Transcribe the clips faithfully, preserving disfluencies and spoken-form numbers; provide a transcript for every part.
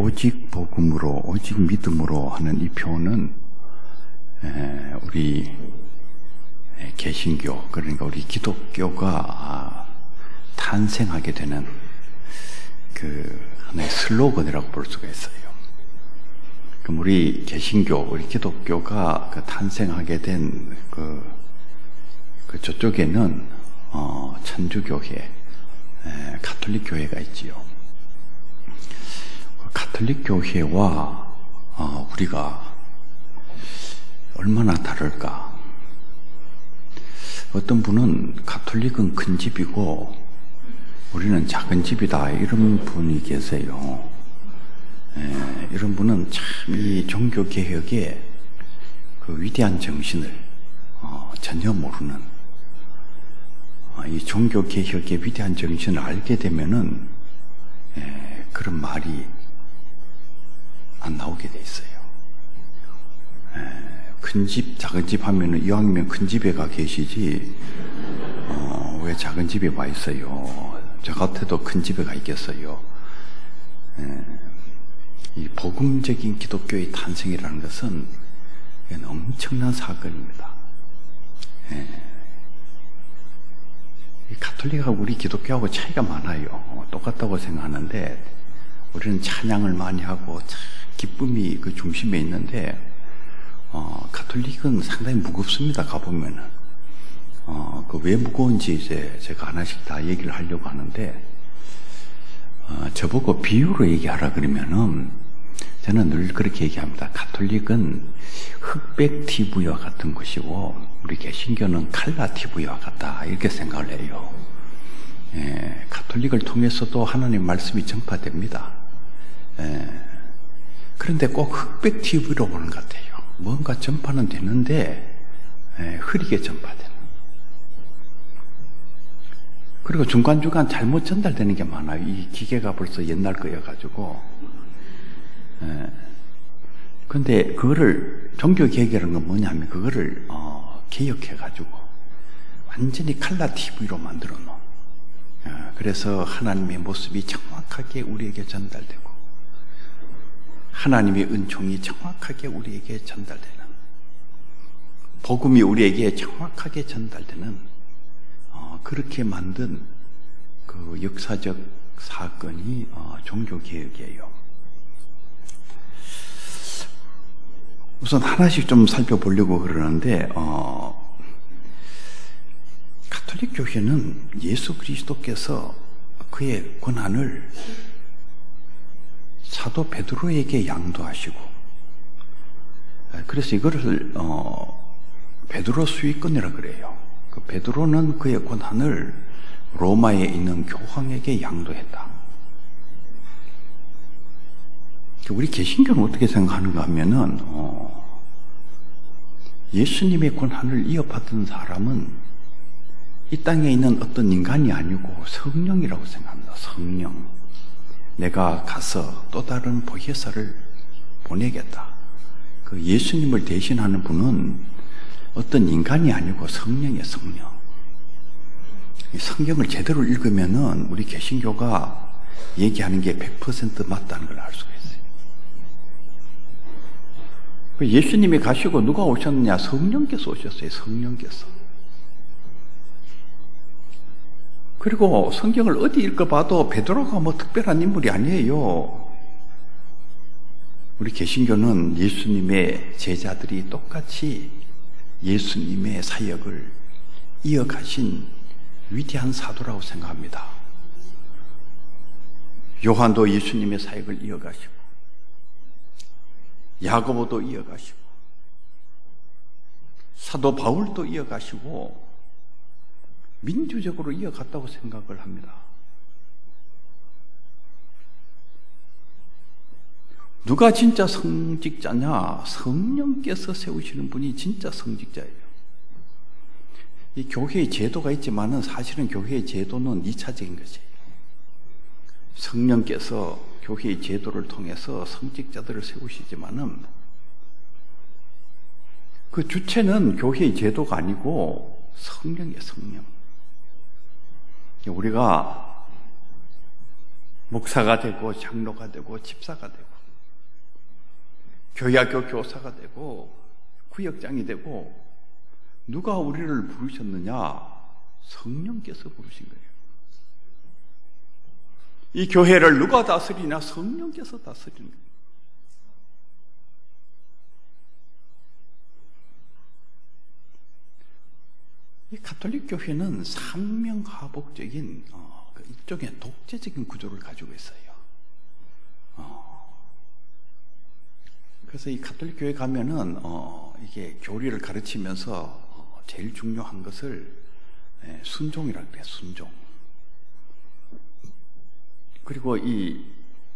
오직 복음으로, 오직 믿음으로 하는 이 표현은 우리 개신교, 그러니까 우리 기독교가 탄생하게 되는 그 하나의 슬로건이라고 볼 수가 있어요. 그럼 우리 개신교, 우리 기독교가 그 탄생하게 된 그, 그 저쪽에는 어, 천주교회, 에, 가톨릭 교회가 있지요. 그 가톨릭 교회와 어, 우리가 얼마나 다를까? 어떤 분은 가톨릭은 큰 집이고 우리는 작은 집이다, 이런 분이 계세요. 에, 이런 분은 참 이 종교 개혁의 그 위대한 정신을 어, 전혀 모르는, 어, 이 종교 개혁의 위대한 정신을 알게 되면은 에, 그런 말이 안 나오게 돼 있어요. 큰 집, 작은 집 하면은 이왕이면 큰 집에 가 계시지, 어, 왜 작은 집에 와 있어요? 저 같아도 큰 집에 가 있겠어요. 에, 이 복음적인 기독교의 탄생이라는 것은 엄청난 사건입니다. 예. 이 가톨릭하고 우리 기독교하고 차이가 많아요. 똑같다고 생각하는데 우리는 찬양을 많이 하고 참 기쁨이 그 중심에 있는데 어, 가톨릭은 상당히 무겁습니다. 가보면은 어, 그 왜 무거운지 이제 제가 하나씩 다 얘기를 하려고 하는데 어, 저보고 비유로 얘기하라 그러면은 저는 늘 그렇게 얘기합니다. 가톨릭은 흑백 티비와 같은 것이고 우리 개신교는 칼라 티비와 같다, 이렇게 생각을 해요. 예, 가톨릭을 통해서도 하나님 말씀이 전파됩니다. 예, 그런데 꼭 흑백 티비로 보는 것 같아요. 뭔가 전파는 되는데 예, 흐리게 전파되는. 그리고 중간중간 잘못 전달되는 게 많아요. 이 기계가 벌써 옛날 거여가지고. 예. 근데 그거를 종교 개혁이라는 건 뭐냐면 그거를 어, 개혁해가지고 완전히 칼라 티비로 만들어 놓은. 예. 그래서 하나님의 모습이 정확하게 우리에게 전달되고 하나님의 은총이 정확하게 우리에게 전달되는, 복음이 우리에게 정확하게 전달되는 어, 그렇게 만든 그 역사적 사건이 어, 종교 개혁이에요. 우선 하나씩 좀 살펴보려고 그러는데 어, 가톨릭 교회는 예수 그리스도께서 그의 권한을 사도 베드로에게 양도하시고, 그래서 이거를 어, 베드로 수익권이라 그래요. 그 베드로는 그의 권한을 로마에 있는 교황에게 양도했다. 우리 개신교는 어떻게 생각하는가 하면은 어, 예수님의 권한을 이어받은 사람은 이 땅에 있는 어떤 인간이 아니고 성령이라고 생각합니다. 성령. 내가 가서 또 다른 보혜사를 보내겠다. 그 예수님을 대신하는 분은 어떤 인간이 아니고 성령이에요. 성령. 성경을 제대로 읽으면은 우리 개신교가 얘기하는 게 백 퍼센트 맞다는 걸 알 수가 있어요. 예수님이 가시고 누가 오셨느냐? 성령께서 오셨어요. 성령께서. 그리고 성경을 어디 읽어봐도 베드로가 뭐 특별한 인물이 아니에요. 우리 개신교는 예수님의 제자들이 똑같이 예수님의 사역을 이어가신 위대한 사도라고 생각합니다. 요한도 예수님의 사역을 이어가시고 야고보도 이어가시고 사도 바울도 이어가시고 민주적으로 이어갔다고 생각을 합니다. 누가 진짜 성직자냐? 성령께서 세우시는 분이 진짜 성직자예요. 이 교회의 제도가 있지만은 사실은 교회의 제도는 이차적인 것이에요. 성령께서 교회의 제도를 통해서 성직자들을 세우시지만은 그 주체는 교회의 제도가 아니고 성령이에요. 성령. 우리가 목사가 되고 장로가 되고 집사가 되고 교회학교 교사가 되고 구역장이 되고 누가 우리를 부르셨느냐? 성령께서 부르신 거예요. 이 교회를 누가 다스리냐? 성령께서 다스리는 거예요. 이 가톨릭 교회는 삼명하복적인 어, 그 일종의 독재적인 구조를 가지고 있어요. 어. 그래서 이 가톨릭 교회 가면은 어, 이게 교리를 가르치면서 어, 제일 중요한 것을 예, 순종이라고 그래요. 순종. 그리고 이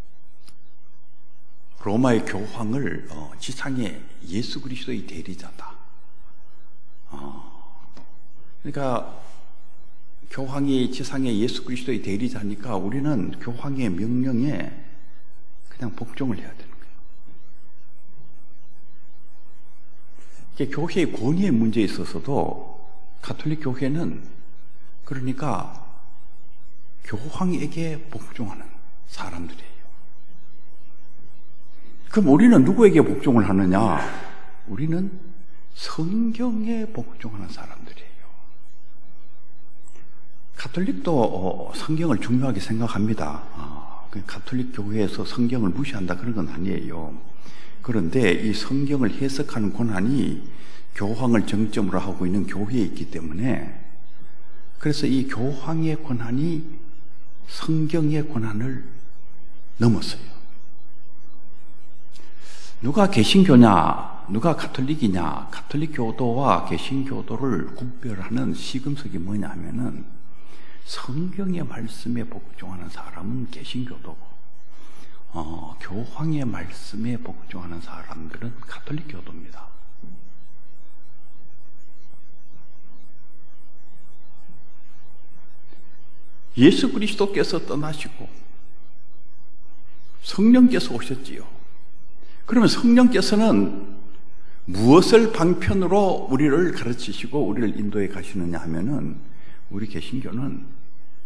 로마의 교황을 어, 지상의 예수 그리스도의 대리자다. 어. 그러니까 교황이 지상의 예수 그리스도의 대리자니까 우리는 교황의 명령에 그냥 복종을 해야 되는 거예요. 이게 교회의 권위의 문제에 있어서도 가톨릭 교회는 그러니까 교황에게 복종하는 사람들이에요. 그럼 우리는 누구에게 복종을 하느냐? 우리는 성경에 복종하는 사람들이에요. 가톨릭도 성경을 중요하게 생각합니다. 가톨릭 교회에서 성경을 무시한다 그런 건 아니에요. 그런데 이 성경을 해석하는 권한이 교황을 정점으로 하고 있는 교회에 있기 때문에 그래서 이 교황의 권한이 성경의 권한을 넘었어요. 누가 개신교냐, 누가 가톨릭이냐, 가톨릭 교도와 개신교도를 구별하는 시금석이 뭐냐 하면은 성경의 말씀에 복종하는 사람은 개신교도고 어, 교황의 말씀에 복종하는 사람들은 가톨릭 교도입니다. 예수 그리스도께서 떠나시고 성령께서 오셨지요. 그러면 성령께서는 무엇을 방편으로 우리를 가르치시고 우리를 인도해 가시느냐 하면은 우리 개신교는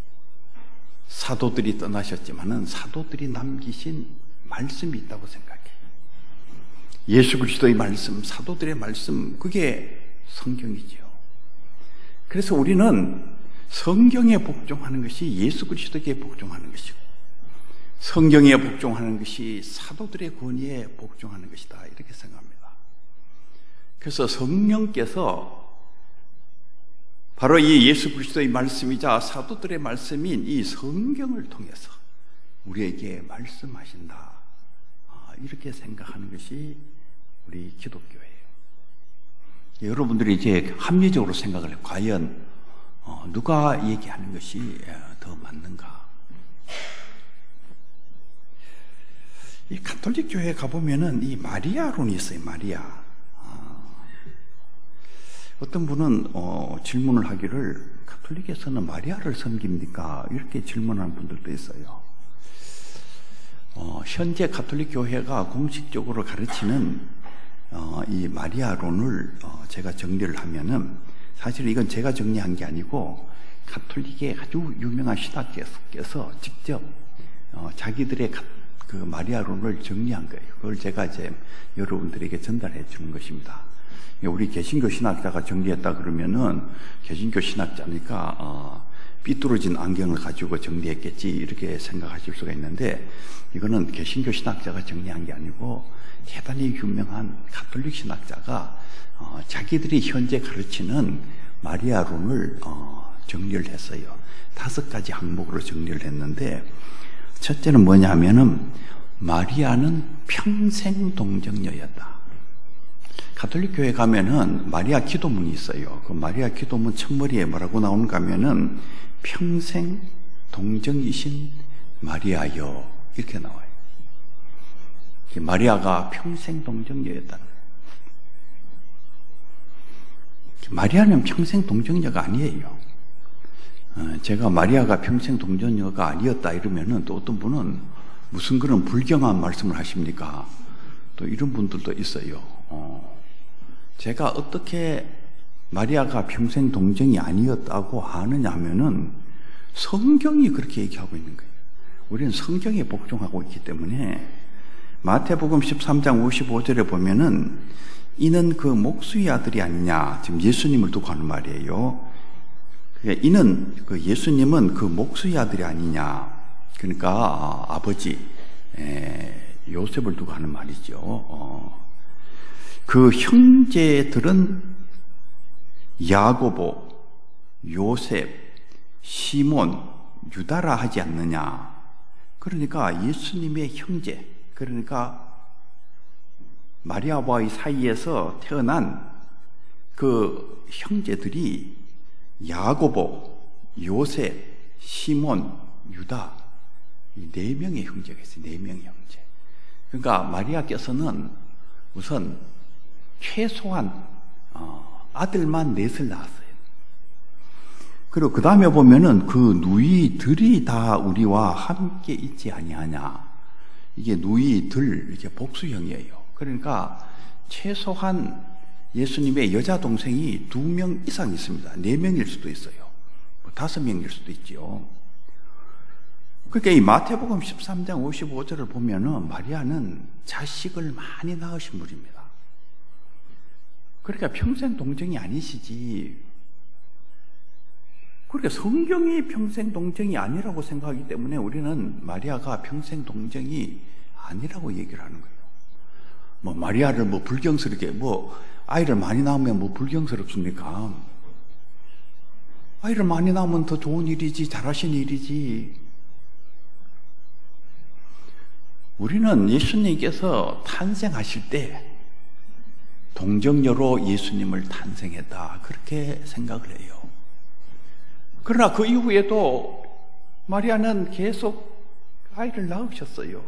사도들이 떠나셨지만은 사도들이 남기신 말씀이 있다고 생각해요. 예수 그리스도의 말씀, 사도들의 말씀, 그게 성경이지요. 그래서 우리는 성경에 복종하는 것이 예수 그리스도에게 복종하는 것이고 성경에 복종하는 것이 사도들의 권위에 복종하는 것이다 이렇게 생각합니다. 그래서 성령께서 바로 이 예수 그리스도의 말씀이자 사도들의 말씀인 이 성경을 통해서 우리에게 말씀하신다 이렇게 생각하는 것이 우리 기독교예요. 여러분들이 이제 합리적으로 생각을 해요. 과연 누가 얘기하는 것이 더 맞는가? 이 가톨릭 교회에 가보면은 이 마리아론이 있어요. 마리아. 어떤 분은 어, 질문을 하기를 가톨릭에서는 마리아를 섬깁니까? 이렇게 질문하는 분들도 있어요. 어, 현재 가톨릭 교회가 공식적으로 가르치는 어, 이 마리아론을 어, 제가 정리를 하면은 사실 이건 제가 정리한 게 아니고 가톨릭의 아주 유명한 신학교에서 직접 어, 자기들의 가, 그 마리아론을 정리한 거예요. 그걸 제가 이제 여러분들에게 전달해 주는 것입니다. 우리 개신교 신학자가 정리했다 그러면은 개신교 신학자니까 어, 삐뚤어진 안경을 가지고 정리했겠지 이렇게 생각하실 수가 있는데 이거는 개신교 신학자가 정리한 게 아니고 대단히 유명한 가톨릭 신학자가 어, 자기들이 현재 가르치는 마리아론을 어, 정리를 했어요. 다섯 가지 항목으로 정리를 했는데 첫째는 뭐냐 하면은 마리아는 평생 동정녀였다. 가톨릭 교회 가면은 마리아 기도문이 있어요. 그 마리아 기도문 첫머리에 뭐라고 나오는가 하면은 평생 동정이신 마리아여 이렇게 나와요. 마리아가 평생 동정녀였다는 거예요. 마리아는 평생 동정녀가 아니에요. 제가 마리아가 평생 동정녀가 아니었다 이러면은 또 어떤 분은 무슨 그런 불경한 말씀을 하십니까? 또 이런 분들도 있어요. 어. 제가 어떻게 마리아가 평생 동정이 아니었다고 하느냐 하면은 성경이 그렇게 얘기하고 있는 거예요. 우리는 성경에 복종하고 있기 때문에 마태복음 십삼 장 오십오 절에 보면은 이는 그 목수의 아들이 아니냐. 지금 예수님을 두고 하는 말이에요. 그러니까 이는 그 예수님은 그 목수의 아들이 아니냐. 그러니까 아버지 요셉을 두고 하는 말이죠. 어. 그 형제들은 야고보, 요셉, 시몬, 유다라 하지 않느냐. 그러니까 예수님의 형제, 그러니까 마리아와의 사이에서 태어난 그 형제들이 야고보, 요셉, 시몬, 유다, 이 네 명의 형제가 있어요. 네 명의 형제. 그러니까 마리아께서는 우선 최소한 어, 아들만 넷을 낳았어요. 그리고 그 다음에 보면은 그 누이들이 다 우리와 함께 있지 아니하냐. 이게 누이들, 이게 복수형이에요. 그러니까 최소한 예수님의 여자 동생이 두 명 이상 있습니다. 네 명일 수도 있어요. 뭐 다섯 명일 수도 있죠. 그러니까 이 마태복음 십삼 장 오십오 절을 보면은 마리아는 자식을 많이 낳으신 분입니다. 그러니까 평생 동정이 아니시지. 그러니까 성경이 평생 동정이 아니라고 생각하기 때문에 우리는 마리아가 평생 동정이 아니라고 얘기를 하는 거예요. 뭐 마리아를 뭐 불경스럽게 뭐 아이를 많이 낳으면 뭐 불경스럽습니까? 아이를 많이 낳으면 더 좋은 일이지, 잘하신 일이지. 우리는 예수님께서 탄생하실 때 동정녀로 예수님을 탄생했다, 그렇게 생각을 해요. 그러나 그 이후에도 마리아는 계속 아이를 낳으셨어요.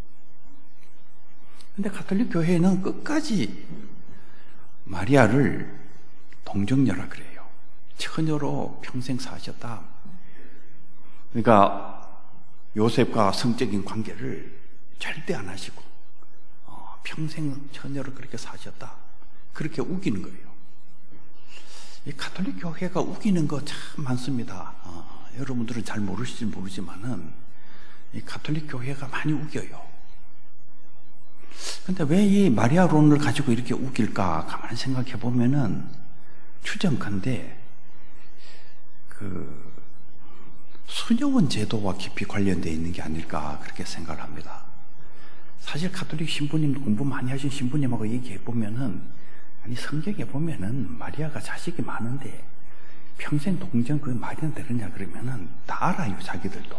근데 가톨릭 교회는 끝까지 마리아를 동정녀라 그래요. 처녀로 평생 사셨다. 그러니까 요셉과 성적인 관계를 절대 안 하시고 어, 평생 처녀로 그렇게 사셨다. 그렇게 우기는 거예요. 이 가톨릭 교회가 우기는 거 참 많습니다. 어, 여러분들은 잘 모르실지 모르지만은 이 가톨릭 교회가 많이 우겨요. 근데 왜 이 마리아론을 가지고 이렇게 우길까? 가만히 생각해 보면은 추정컨대 그 수녀원 제도와 깊이 관련되어 있는 게 아닐까, 그렇게 생각을 합니다. 사실 가톨릭 신부님, 공부 많이 하신 신부님하고 얘기해 보면은, 아니 성경에 보면은 마리아가 자식이 많은데 평생 동정 그 말이 되느냐 그러면은 다 알아요, 자기들도.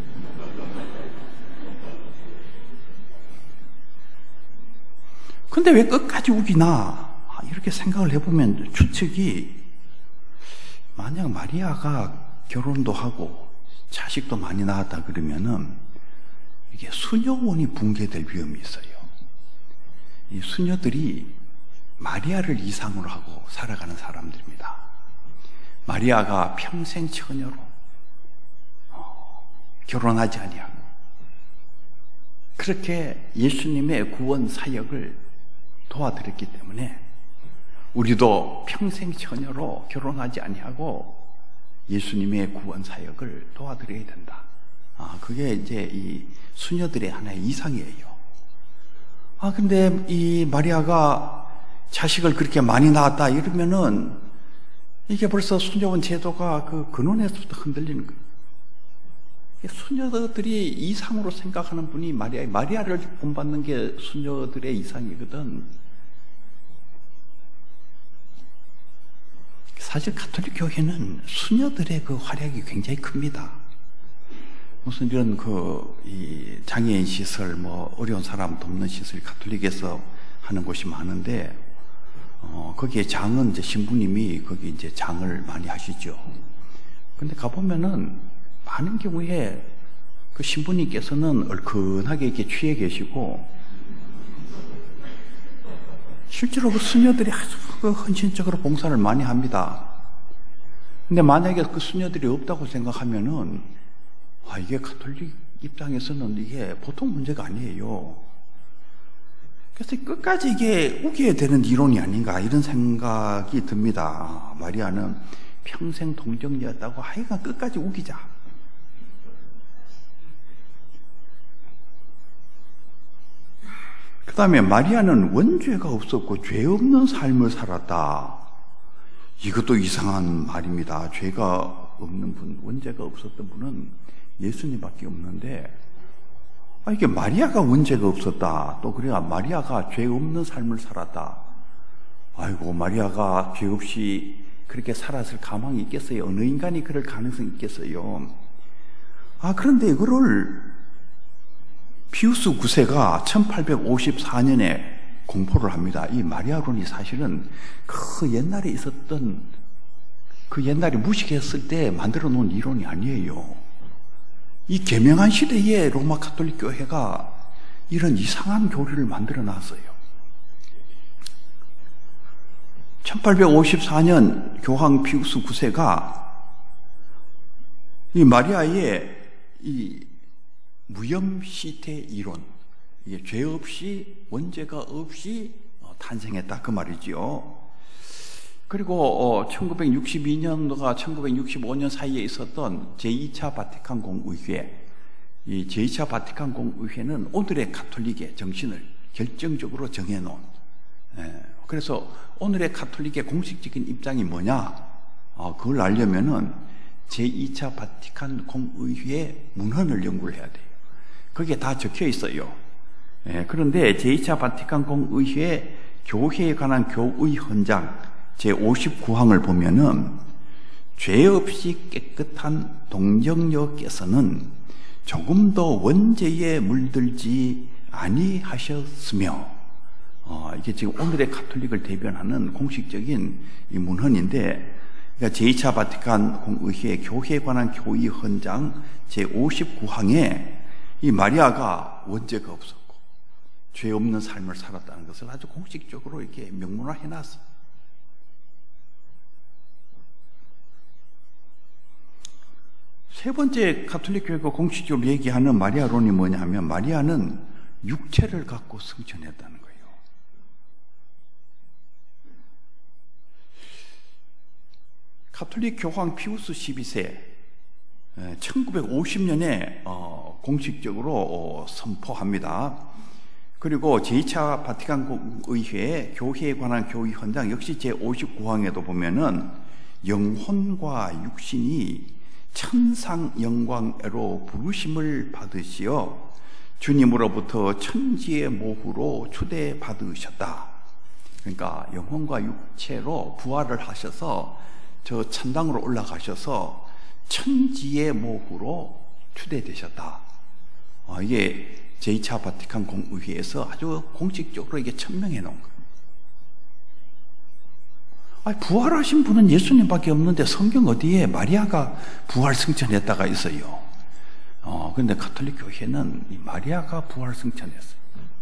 근데 왜 끝까지 우기나? 이렇게 생각을 해보면 추측이, 만약 마리아가 결혼도 하고 자식도 많이 낳았다 그러면은 이게 수녀원이 붕괴될 위험이 있어요. 이 수녀들이 마리아를 이상으로 하고 살아가는 사람들입니다. 마리아가 평생 처녀로 어, 결혼하지 아니하고 그렇게 예수님의 구원 사역을 도와드렸기 때문에 우리도 평생 처녀로 결혼하지 아니하고 예수님의 구원 사역을 도와드려야 된다. 아, 그게 이제 이 수녀들의 하나의 이상이에요. 아, 근데 이 마리아가 자식을 그렇게 많이 낳았다 이러면은 이게 벌써 수녀원 제도가 그 근원에서부터 흔들리는 거예요. 수녀들이 이상으로 생각하는 분이 마리아, 마리아를 본받는 게 수녀들의 이상이거든. 사실 가톨릭 교회는 수녀들의 그 활약이 굉장히 큽니다. 무슨 이런 그 이 장애인 시설, 뭐 어려운 사람 돕는 시설, 가톨릭에서 하는 곳이 많은데, 어 거기에 장은 이제 신부님이 거기 이제 장을 많이 하시죠. 근데 가보면은 많은 경우에 그 신부님께서는 얼큰하게 이렇게 취해 계시고, 실제로 그 수녀들이 아주 그 헌신적으로 봉사를 많이 합니다. 근데 만약에 그 수녀들이 없다고 생각하면은, 아, 이게 가톨릭 입장에서는 이게 보통 문제가 아니에요. 그래서 끝까지 이게 우겨야 되는 이론이 아닌가, 이런 생각이 듭니다. 마리아는 평생 동정녀였다고 하여간 끝까지 우기자. 그 다음에 마리아는 원죄가 없었고 죄 없는 삶을 살았다. 이것도 이상한 말입니다. 죄가 없는 분, 원죄가 없었던 분은 예수님밖에 없는데, 아, 이게 마리아가 원죄가 없었다. 또 그래야 마리아가 죄 없는 삶을 살았다. 아이고, 마리아가 죄 없이 그렇게 살았을 가망이 있겠어요? 어느 인간이 그럴 가능성이 있겠어요? 아, 그런데 이거를 피우스 구 세가 천팔백오십사 년에 공포를 합니다. 이 마리아론이 사실은 그 옛날에 있었던, 그 옛날에 무식했을 때 만들어 놓은 이론이 아니에요. 이 계명한 시대에 로마 가톨릭 교회가 이런 이상한 교리를 만들어 놨어요. 천팔백오십사 년 교황 피우스 구 세가 이 마리아의 이 무염시태 이론, 이게 죄 없이, 원죄가 없이 탄생했다, 그 말이지요. 그리고 천구백육십이 년도가 천구백육십오 년 사이에 있었던 제이 차 바티칸 공의회, 이 제이 차 바티칸 공의회는 오늘의 가톨릭의 정신을 결정적으로 정해놓은, 그래서 오늘의 가톨릭의 공식적인 입장이 뭐냐, 그걸 알려면은 제이 차 바티칸 공의회 문헌을 연구를 해야 돼요. 거기에 다 적혀 있어요. 그런데 제이 차 바티칸 공의회 교회에 관한 교의 헌장 제오십구 항을 보면은 죄 없이 깨끗한 동정녀께서는 조금도 원죄에 물들지 아니하셨으며, 어, 이게 지금 오늘의 가톨릭을 대변하는 공식적인 이 문헌인데, 그러니까 제이 차 바티칸 공의회 교회에 관한 교의 헌장 제오십구 항에 이 마리아가 원죄가 없었고 죄 없는 삶을 살았다는 것을 아주 공식적으로 이렇게 명문화해 놨어요. 세 번째 가톨릭 교회가 공식적으로 얘기하는 마리아론이 뭐냐 하면, 마리아는 육체를 갖고 승천했다는 거예요. 가톨릭 교황 피우스 십이 세 천구백오십 년에 어, 공식적으로 어, 선포합니다. 그리고 제이 차 바티칸 의회 교회에 관한 교의 헌장 역시 제오십구 항에도 보면은 영혼과 육신이 천상 영광으로 부르심을 받으시어 주님으로부터 천지의 모후로 초대받으셨다. 그러니까 영혼과 육체로 부활을 하셔서 저 천당으로 올라가셔서 천지의 모후로 추대되셨다. 어, 이게 제이 차 바티칸 공의회에서 아주 공식적으로 이게 천명해 놓은 거예요. 아니, 부활하신 분은 예수님밖에 없는데 성경 어디에 마리아가 부활 승천했다가 있어요. 어, 근데 가톨릭 교회는 이 마리아가 부활 승천했어요.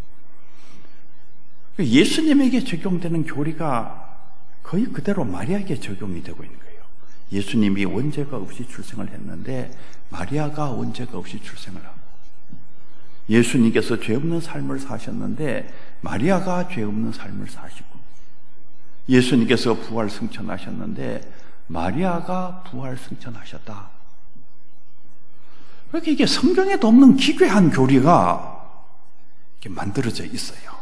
예수님에게 적용되는 교리가 거의 그대로 마리아에게 적용이 되고 있는 거예요. 예수님이 원죄가 없이 출생을 했는데 마리아가 원죄가 없이 출생을 하고, 예수님께서 죄 없는 삶을 사셨는데 마리아가 죄 없는 삶을 사시고, 예수님께서 부활 승천하셨는데 마리아가 부활 승천하셨다. 그렇게 이게 성경에도 없는 기괴한 교리가 이렇게 만들어져 있어요.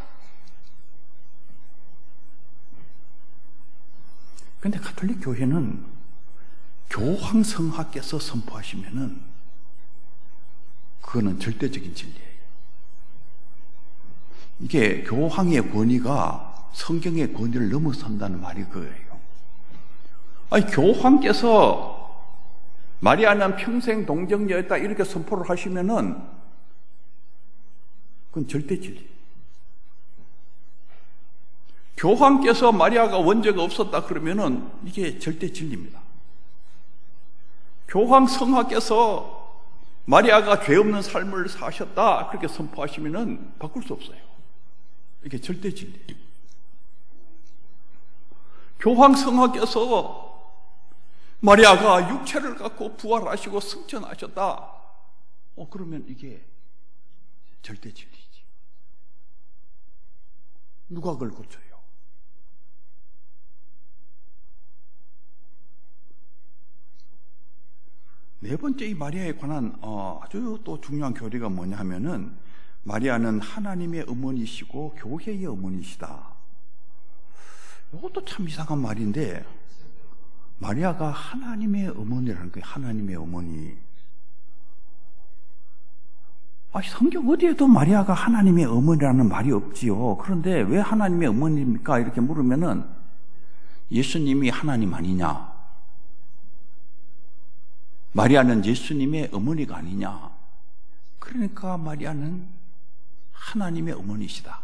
그런데 가톨릭 교회는 교황 성하께서 선포하시면은 그거는 절대적인 진리예요. 이게 교황의 권위가 성경의 권위를 넘어선다는 말이 그거예요. 아니, 교황께서 마리아는 평생 동정녀였다 이렇게 선포를 하시면은 그건 절대 진리. 교황께서 마리아가 원죄가 없었다 그러면은 이게 절대 진리입니다. 교황 성하께서 마리아가 죄 없는 삶을 사셨다 그렇게 선포하시면은 바꿀 수 없어요. 이게 절대 진리. 교황 성하께서 마리아가 육체를 갖고 부활하시고 승천하셨다. 어, 그러면 이게 절대 진리지. 누가 그걸 고쳐요? 네 번째 이 마리아에 관한 어, 아주 또 중요한 교리가 뭐냐 하면은, 마리아는 하나님의 어머니시고 교회의 어머니시다. 이것도 참 이상한 말인데, 마리아가 하나님의 어머니라는 거예요. 하나님의 어머니. 아, 성경 어디에도 마리아가 하나님의 어머니라는 말이 없지요. 그런데 왜 하나님의 어머니입니까? 이렇게 물으면은 예수님이 하나님 아니냐? 마리아는 예수님의 어머니가 아니냐? 그러니까 마리아는 하나님의 어머니시다.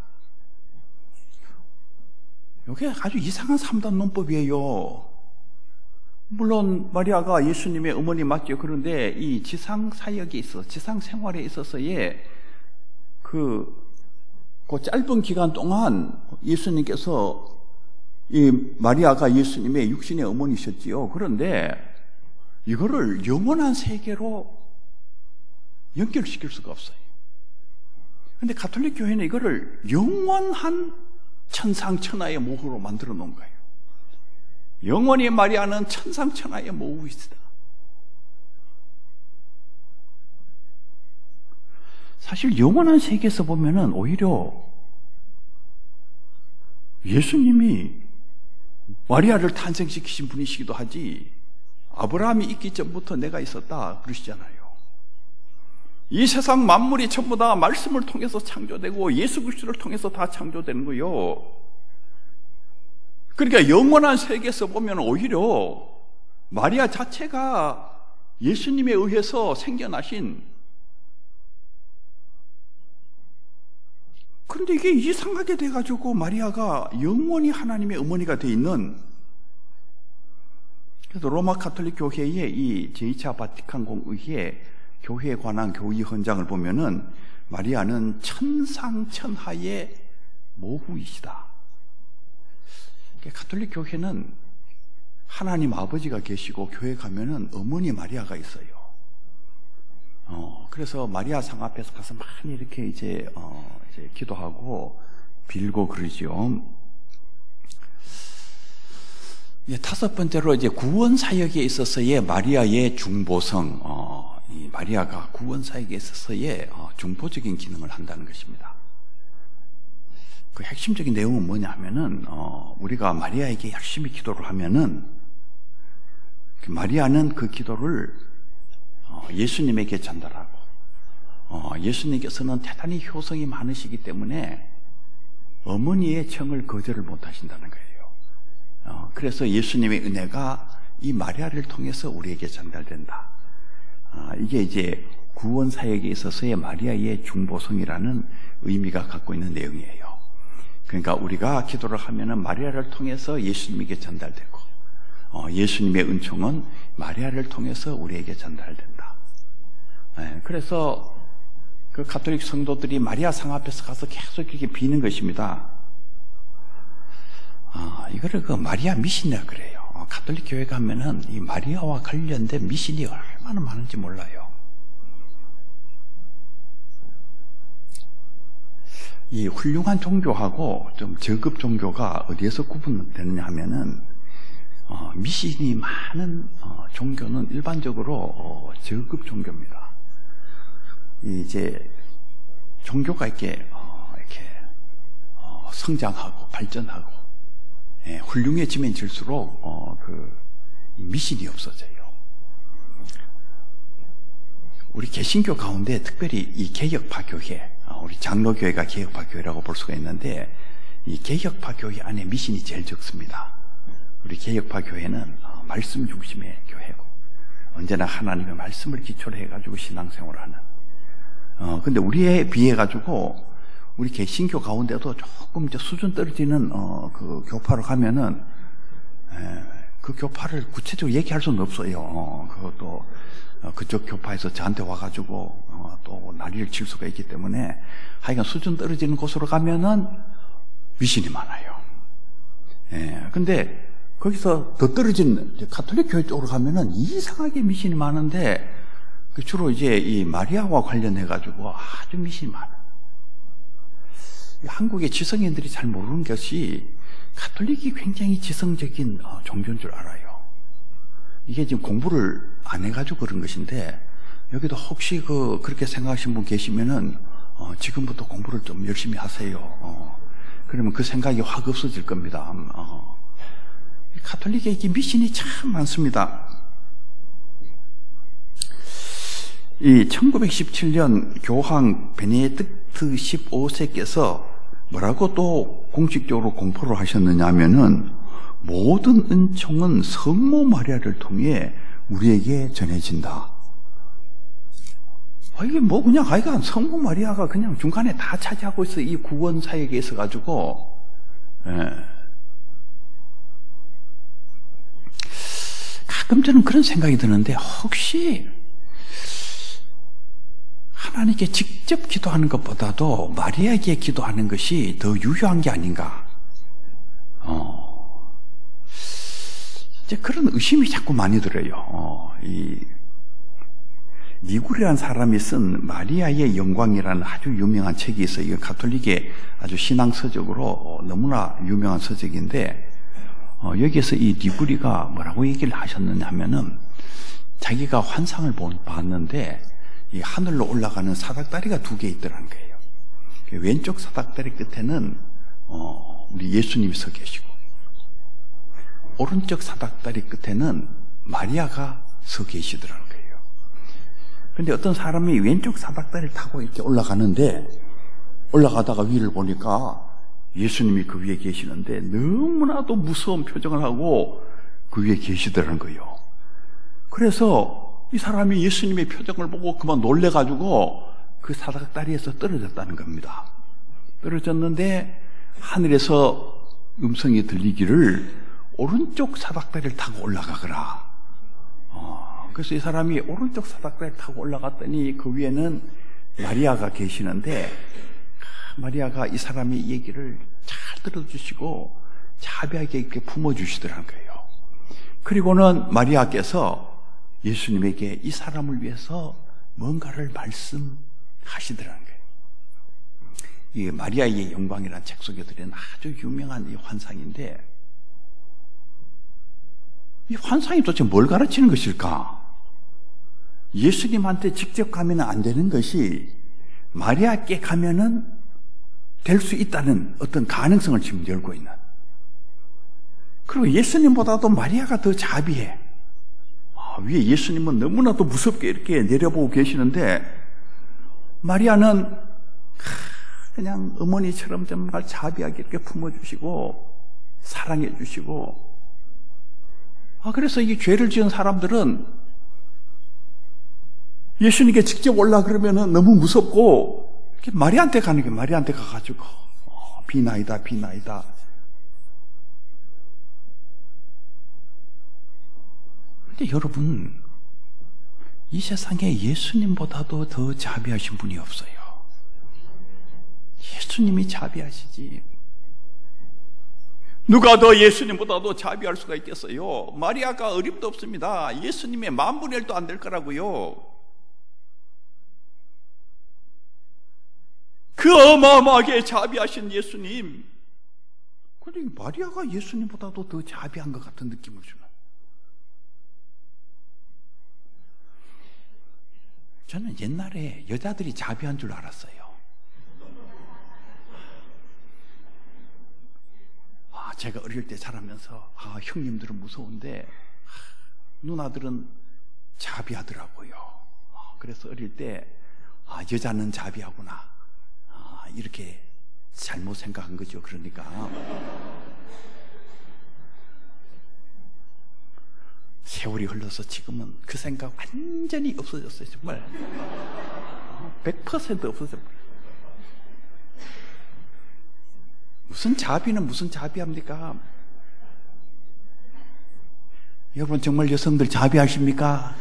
이게 아주 이상한 삼단 논법이에요. 물론 마리아가 예수님의 어머니 맞죠. 그런데 이 지상 사역에 있어, 지상 생활에 있어서의 그, 그 짧은 기간 동안 예수님께서 이 마리아가 예수님의 육신의 어머니셨지요. 그런데 이거를 영원한 세계로 연결시킬 수가 없어요. 그런데 가톨릭 교회는 이거를 영원한 천상천하의 모후로 만들어 놓은 거예요. 영원히 마리아는 천상천하의 모후이시다. 사실 영원한 세계에서 보면은 오히려 예수님이 마리아를 탄생시키신 분이시기도 하지, 아브라함이 있기 전부터 내가 있었다 그러시잖아요. 이 세상 만물이 전부 다 말씀을 통해서 창조되고 예수 그리스도를 통해서 다 창조되는 거예요. 그러니까 영원한 세계에서 보면 오히려 마리아 자체가 예수님에 의해서 생겨나신, 그런데 이게 이상하게 돼가지고 마리아가 영원히 하나님의 어머니가 돼 있는, 그래서 로마 가톨릭 교회의 이 제이 차 바티칸 공의회 교회에 관한 교의 헌장을 보면은 마리아는 천상천하의 모후이시다. 가톨릭 교회는 하나님 아버지가 계시고 교회 가면은 어머니 마리아가 있어요. 어, 그래서 마리아 상 앞에서 가서 많이 이렇게 이제, 어, 이제 기도하고 빌고 그러지요. 이제 다섯 번째로 이제 구원 사역에 있어서의 마리아의 중보성, 어, 이 마리아가 구원 사역에 있어서의 어, 중보적인 기능을 한다는 것입니다. 그 핵심적인 내용은 뭐냐 하면은, 어, 우리가 마리아에게 열심히 기도를 하면은, 그 마리아는 그 기도를 어, 예수님에게 전달하고, 어, 예수님께서는 대단히 효성이 많으시기 때문에 어머니의 청을 거절을 못 하신다는 거예요. 어, 그래서 예수님의 은혜가 이 마리아를 통해서 우리에게 전달된다. 어, 이게 이제 구원 사역에 있어서의 마리아의 중보성이라는 의미가 갖고 있는 내용이에요. 그러니까 우리가 기도를 하면은 마리아를 통해서 예수님에게 전달되고, 어, 예수님의 은총은 마리아를 통해서 우리에게 전달된다. 네, 그래서 그 가톨릭 성도들이 마리아 상 앞에서 가서 계속 이렇게 비는 것입니다. 아, 이거를 그 마리아 미신이라 그래요. 어, 가톨릭 교회 가면은 이 마리아와 관련된 미신이 얼마나 많은지 몰라요. 이 훌륭한 종교하고 좀 저급 종교가 어디에서 구분되느냐 하면은, 어, 미신이 많은 어, 종교는 일반적으로 어, 저급 종교입니다. 이제 종교가 이렇게 어, 이렇게 어, 성장하고 발전하고, 예, 훌륭해지면 질수록 어, 그 미신이 없어져요. 우리 개신교 가운데 특별히 이 개혁파 교회, 우리 장로교회가 개혁파 교회라고 볼 수가 있는데, 이 개혁파 교회 안에 미신이 제일 적습니다. 우리 개혁파 교회는 말씀 중심의 교회고, 언제나 하나님의 말씀을 기초로 해가지고 신앙생활을 하는. 어, 근데 우리에 비해가지고, 우리 개신교 가운데도 조금 이제 수준 떨어지는, 어, 그 교파로 가면은, 에, 그 교파를 구체적으로 얘기할 수는 없어요. 어, 그것도, 어, 그쪽 교파에서 저한테 와가지고, 어, 또 난리를 칠 수가 있기 때문에, 하여간 수준 떨어지는 곳으로 가면은 미신이 많아요. 예, 근데, 거기서 더 떨어진 가톨릭 교회 쪽으로 가면은 이상하게 미신이 많은데, 주로 이제 이 마리아와 관련해가지고 아주 미신이 많아. 한국의 지성인들이 잘 모르는 것이, 가톨릭이 굉장히 지성적인 어, 종교인 줄 알아요. 이게 지금 공부를 안 해가지고 그런 것인데, 여기도 혹시 그, 그렇게 생각하시는 분 계시면은, 어, 지금부터 공부를 좀 열심히 하세요. 어, 그러면 그 생각이 확 없어질 겁니다. 어. 가톨릭에 이게 미신이 참 많습니다. 이 천구백십칠 년 교황 베네딕트 십오 세께서 뭐라고 또 공식적으로 공포를 하셨느냐 하면은 모든 은총은 성모 마리아를 통해 우리에게 전해진다. 아, 이게 뭐 그냥 아이가 성모 마리아가 그냥 중간에 다 차지하고 있어. 이 구원 사역에 있어 가지고. 예. 가끔 저는 그런 생각이 드는데 혹시 하나님께 직접 기도하는 것보다도 마리아에게 기도하는 것이 더 유효한 게 아닌가. 어. 이제 그런 의심이 자꾸 많이 들어요. 어, 이 니굴이라는 사람이 쓴 마리아의 영광이라는 아주 유명한 책이 있어요. 이거 가톨릭의 아주 신앙서적으로 너무나 유명한 서적인데, 어, 여기에서 이 니굴이가 뭐라고 얘기를 하셨느냐 하면은 자기가 환상을 봤는데 이 하늘로 올라가는 사닥다리가 두 개 있더라는 거예요. 왼쪽 사닥다리 끝에는 어, 우리 예수님이 서 계시고, 오른쪽 사닥다리 끝에는 마리아가 서 계시더라는 거예요. 그런데 어떤 사람이 왼쪽 사닥다리를 타고 이렇게 올라가는데, 올라가다가 위를 보니까 예수님이 그 위에 계시는데 너무나도 무서운 표정을 하고 그 위에 계시더라는 거예요. 그래서 이 사람이 예수님의 표정을 보고 그만 놀래가지고 그 사닥다리에서 떨어졌다는 겁니다. 떨어졌는데 하늘에서 음성이 들리기를 오른쪽 사닥다리를 타고 올라가거라. 어, 그래서 이 사람이 오른쪽 사닥다리를 타고 올라갔더니 그 위에는 마리아가 계시는데, 마리아가 이 사람의 얘기를 잘 들어주시고 자비하게 이렇게 품어주시더라는 거예요. 그리고는 마리아께서 예수님에게 이 사람을 위해서 뭔가를 말씀하시더라는 거예요. 이 마리아의 영광이라는 책 속에 들은 아주 유명한 이 환상인데, 이 환상이 도대체 뭘 가르치는 것일까? 예수님한테 직접 가면 안 되는 것이 마리아께 가면은 될 수 있다는 어떤 가능성을 지금 열고 있는. 그리고 예수님보다도 마리아가 더 자비해. 아, 위에 예수님은 너무나도 무섭게 이렇게 내려보고 계시는데, 마리아는 그냥 어머니처럼 정말 자비하게 이렇게 품어주시고 사랑해 주시고. 아, 그래서 이 죄를 지은 사람들은 예수님께 직접 올라 그러면은 너무 무섭고, 이렇게 마리아한테 가는 게, 마리아한테 가가지고 어, 비나이다 비나이다. 근데 여러분, 이 세상에 예수님보다도 더 자비하신 분이 없어요. 예수님이 자비하시지 누가 더 예수님보다도 자비할 수가 있겠어요? 마리아가 어림도 없습니다. 예수님의 만분의 일도 안 될 거라고요. 그 어마어마하게 자비하신 예수님. 그런데 마리아가 예수님보다도 더 자비한 것 같은 느낌을 주는. 저는 옛날에 여자들이 자비한 줄 알았어요. 아, 제가 어릴 때 자라면서 아, 형님들은 무서운데 아, 누나들은 자비하더라고요. 아, 그래서 어릴 때 아, 여자는 자비하구나. 이렇게 잘못 생각한 거죠. 그러니까 세월이 흘러서 지금은 그 생각 완전히 없어졌어요. 정말 백 퍼센트 없어졌어요. 무슨 자비는 무슨 자비합니까? 여러분 정말 여성들 자비하십니까?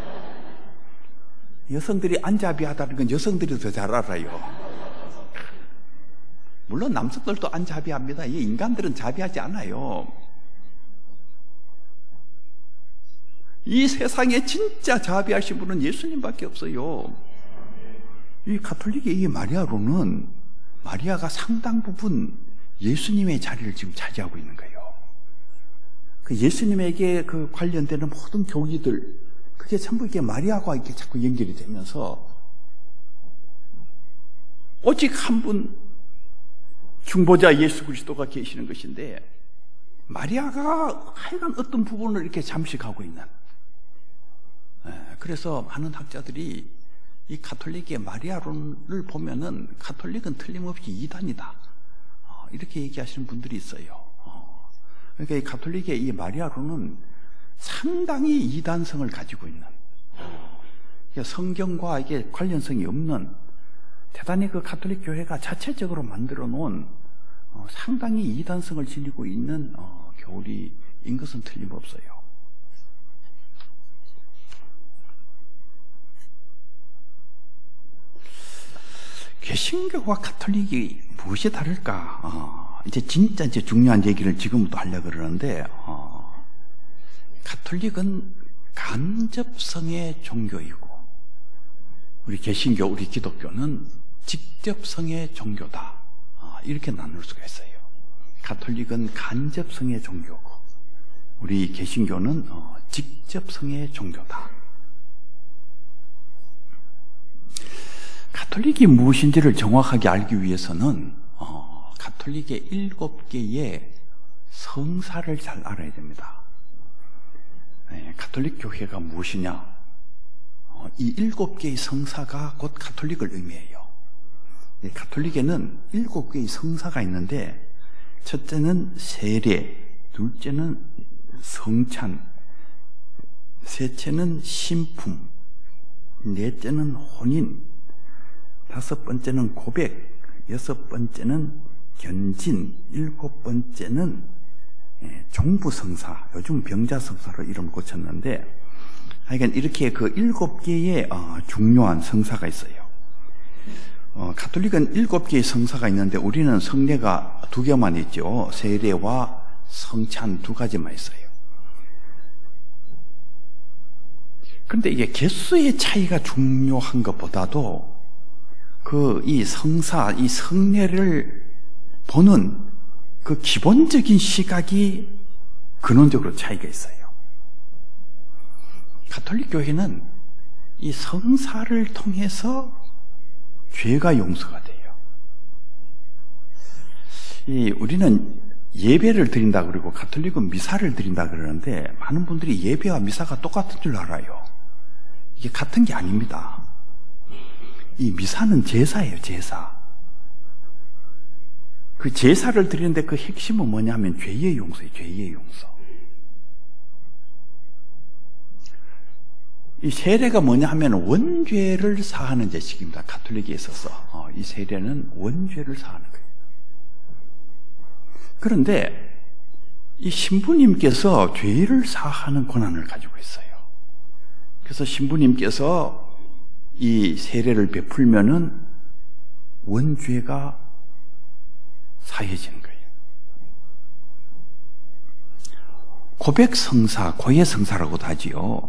여성들이 안 자비하다는 건 여성들이 더 잘 알아요. 물론 남성들도 안 자비합니다. 이 인간들은 자비하지 않아요. 이 세상에 진짜 자비하신 분은 예수님밖에 없어요. 이 가톨릭의 이 마리아로는 마리아가 상당 부분 예수님의 자리를 지금 차지하고 있는 거예요. 그 예수님에게 그 관련되는 모든 교리들, 그게 전부 이게 마리아와 이렇게 자꾸 연결이 되면서 오직 한 분 중보자 예수 그리스도가 계시는 것인데 마리아가 하여간 어떤 부분을 이렇게 잠식하고 있는, 그래서 많은 학자들이 이 가톨릭의 마리아론을 보면은 가톨릭은 틀림없이 이단이다 이렇게 얘기하시는 분들이 있어요. 그러니까 이 가톨릭의 이 마리아론은 상당히 이단성을 가지고 있는, 성경과 이게 관련성이 없는, 대단히 그 가톨릭 교회가 자체적으로 만들어 놓은 어, 상당히 이단성을 지니고 있는 어, 교리인 것은 틀림없어요. 개신교와 가톨릭이 무엇이 다를까? 어, 이제 진짜 이제 중요한 얘기를 지금부터 하려고 그러는데, 어, 가톨릭은 간접성의 종교이고, 우리 개신교, 우리 기독교는 직접성의 종교다. 어, 이렇게 나눌 수가 있어요. 가톨릭은 간접성의 종교고, 우리 개신교는 어, 직접성의 종교다. 가톨릭이 무엇인지를 정확하게 알기 위해서는 어, 가톨릭의 일곱 개의 성사를 잘 알아야 됩니다. 네, 가톨릭 교회가 무엇이냐? 어, 이 일곱 개의 성사가 곧 가톨릭을 의미해요. 네, 가톨릭에는 일곱 개의 성사가 있는데, 첫째는 세례, 둘째는 성찬, 셋째는 신품, 넷째는 혼인, 다섯 번째는 고백, 여섯 번째는 견진, 일곱 번째는 종부성사, 요즘 병자성사로 이름 고쳤는데, 하여간 이렇게 그 일곱 개의 어, 중요한 성사가 있어요. 어, 가톨릭은 일곱 개의 성사가 있는데 우리는 성례가 두 개만 있죠. 세례와 성찬 두 가지만 있어요. 그런데 이게 개수의 차이가 중요한 것보다도 그 이 성사, 이 성례를 보는 그 기본적인 시각이 근원적으로 차이가 있어요. 가톨릭 교회는 이 성사를 통해서 죄가 용서가 돼요. 이 우리는 예배를 드린다 그러고 가톨릭은 미사를 드린다 그러는데, 많은 분들이 예배와 미사가 똑같은 줄 알아요. 이게 같은 게 아닙니다. 이 미사는 제사예요, 제사. 그 제사를 드리는데 그 핵심은 뭐냐면 죄의 용서예요, 죄의 용서. 이 세례가 뭐냐 하면 원죄를 사하는 제식입니다. 가톨릭에 있어서 어, 이 세례는 원죄를 사하는 거예요. 그런데 이 신부님께서 죄를 사하는 권한을 가지고 있어요. 그래서 신부님께서 이 세례를 베풀면은 원죄가 사해지는 거예요. 고백성사, 고해성사라고도 하지요.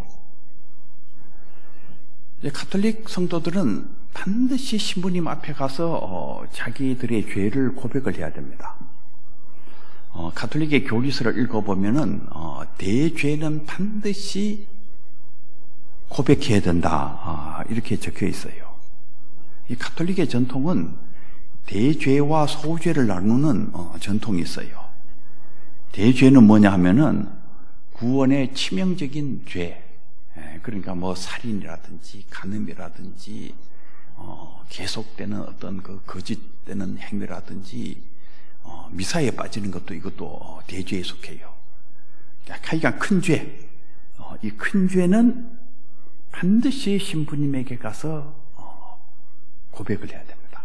가톨릭 성도들은 반드시 신부님 앞에 가서 어, 자기들의 죄를 고백을 해야 됩니다. 어, 가톨릭의 교리서를 읽어보면은 어, 대죄는 반드시 고백해야 된다, 아, 이렇게 적혀 있어요. 이 가톨릭의 전통은 대죄와 소죄를 나누는 어, 전통이 있어요. 대죄는 뭐냐 하면은 구원의 치명적인 죄, 그러니까 뭐 살인이라든지 간음이라든지 어, 계속되는 어떤 그 거짓되는 행위라든지 어, 미사에 빠지는 것도 이것도 어, 대죄에 속해요. 하여간 큰 죄, 어, 이 큰 죄는 반드시 신부님에게 가서 어, 고백을 해야 됩니다.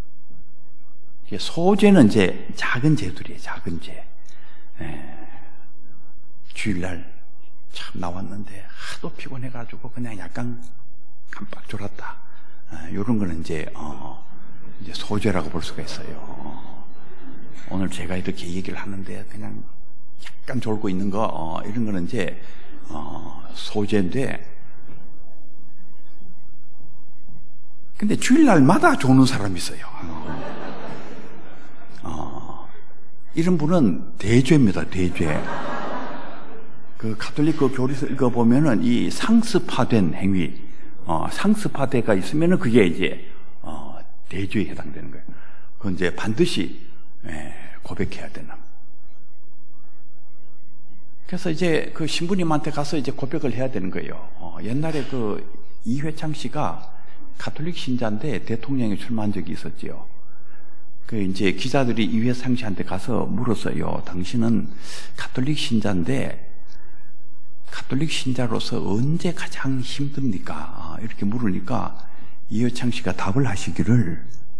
소죄는 이제 작은 죄들이에요, 작은 죄. 에, 주일날 참 나왔는데 하도 피곤해가지고 그냥 약간 깜빡 졸았다. 아, 이런 거는 이제, 어, 이제 소죄라고 볼 수가 있어요. 어, 오늘 제가 이렇게 얘기를 하는데 그냥 약간 졸고 있는 거, 어, 이런 거는 이제, 어, 소죄인데, 근데 주일날마다 조는 사람이 있어요. 어, 이런 분은 대죄입니다, 대죄. 그 가톨릭 그 교리서 읽어보면은 이 상습화된 행위, 어, 상습화대가 있으면은 그게 이제, 어, 대죄에 해당되는 거예요. 그건 이제 반드시 고백해야 되는. 그래서 이제 그 신부님한테 가서 이제 고백을 해야 되는 거예요. 어, 옛날에 그 이회창 씨가 가톨릭 신자인데 대통령에 출마한 적이 있었지요. 그 이제 기자들이 이회창 씨한테 가서 물었어요. 당신은 가톨릭 신자인데 가톨릭 신자로서 언제 가장 힘듭니까? 이렇게 물으니까 이회창 씨가 답을 하시기를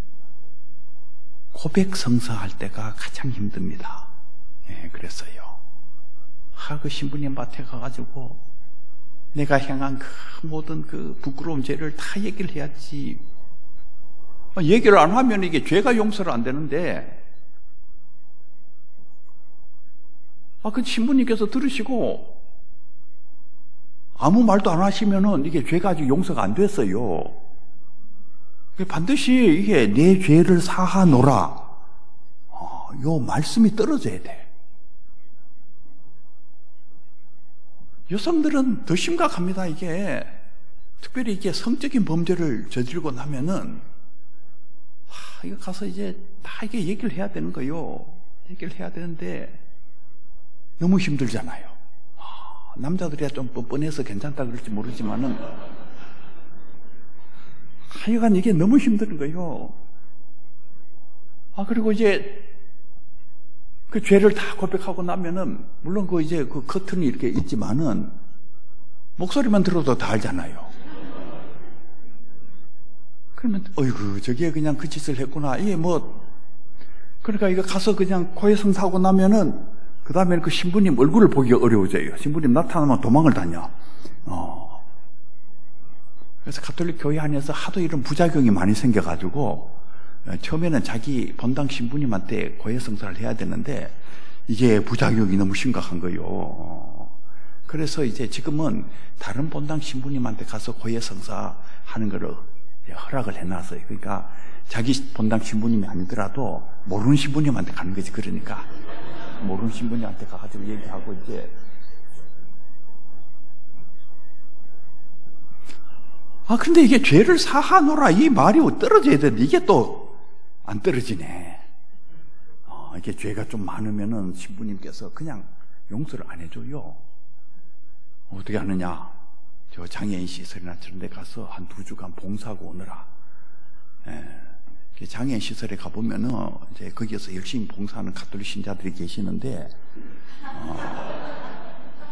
고백 성사할 때가 가장 힘듭니다. 예, 그랬어요. 아, 그 신부님 밭에 가가지고 내가 행한 그 모든 그 부끄러운 죄를 다 얘기를 해야지. 얘기를 안 하면 이게 죄가 용서를 안 되는데, 아, 그 신부님께서 들으시고 아무 말도 안 하시면은 이게 죄가 아직 용서가 안 됐어요. 반드시 이게 내 죄를 사하노라. 어, 요 말씀이 떨어져야 돼. 여성들은 더 심각합니다. 이게 특별히 이게 성적인 범죄를 저지르고 나면은 하, 이거 가서 이제 다 이게 얘기를 해야 되는 거요. 얘기를 해야 되는데 너무 힘들잖아요. 하, 남자들이야 좀 뻔뻔해서 괜찮다 그럴지 모르지만은 하여간 이게 너무 힘든 거요. 아 그리고 이제 그 죄를 다 고백하고 나면은 물론 그 이제 그 커튼이 이렇게 있지만은 목소리만 들어도 다 알잖아요. 그러면 어이구 저게 그냥 그 짓을 했구나. 이게 뭐 그러니까 이거 가서 그냥 고해성사하고 나면은 그 다음에는 그 신부님 얼굴을 보기가 어려워져요. 신부님 나타나면 도망을 다녀. 어. 그래서 가톨릭 교회 안에서 하도 이런 부작용이 많이 생겨가지고. 처음에는 자기 본당 신부님한테 고해성사를 해야 되는데 이게 부작용이 너무 심각한 거예요. 그래서 이제 지금은 다른 본당 신부님한테 가서 고해성사 하는 거를 허락을 해놨어요. 그러니까 자기 본당 신부님이 아니더라도 모르는 신부님한테 가는 거지. 그러니까 모르는 신부님한테 가가지고 얘기하고 이제 아 근데 이게 죄를 사하노라 이 말이 떨어져야 되는데 이게 또 안 떨어지네. 어, 이게 죄가 좀 많으면은 신부님께서 그냥 용서를 안 해줘요. 어떻게 하느냐? 저 장애인 시설이나 저런 데 가서 한 두 주간 봉사하고 오느라. 예. 장애인 시설에 가보면은 이제 거기에서 열심히 봉사하는 가톨릭 신자들이 계시는데, 어,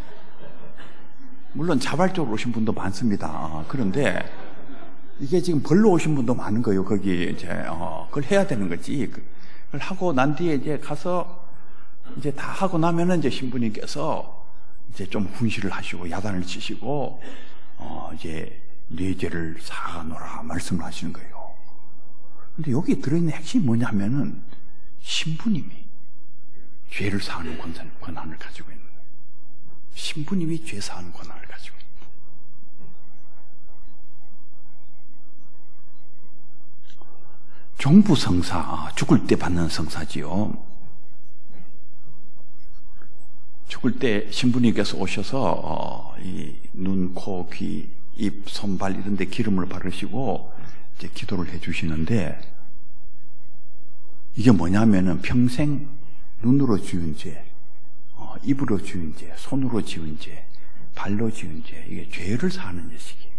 물론 자발적으로 오신 분도 많습니다. 그런데 이게 지금 벌로 오신 분도 많은 거예요. 거기 이제 어, 그걸 해야 되는 거지. 그걸 하고 난 뒤에 이제 가서 이제 다 하고 나면은 이제 신부님께서 이제 좀 훈시를 하시고 야단을 치시고 어, 이제 네 죄를 사하노라 말씀을 하시는 거예요. 근데 여기 들어있는 핵심이 뭐냐면은 신부님이 죄를 사하는 권한을 가지고 있는 거예요. 신부님이 죄 사하는 권한을 가지고 있는 거예요. 종부성사, 죽을 때 받는 성사지요. 죽을 때 신부님께서 오셔서 어, 이 눈, 코, 귀, 입, 손발 이런 데 기름을 바르시고 이제 기도를 해 주시는데 이게 뭐냐면은 평생 눈으로 지은 죄, 어, 입으로 지은 죄, 손으로 지은 죄, 발로 지은 죄, 이게 죄를 사하는 예식이에요.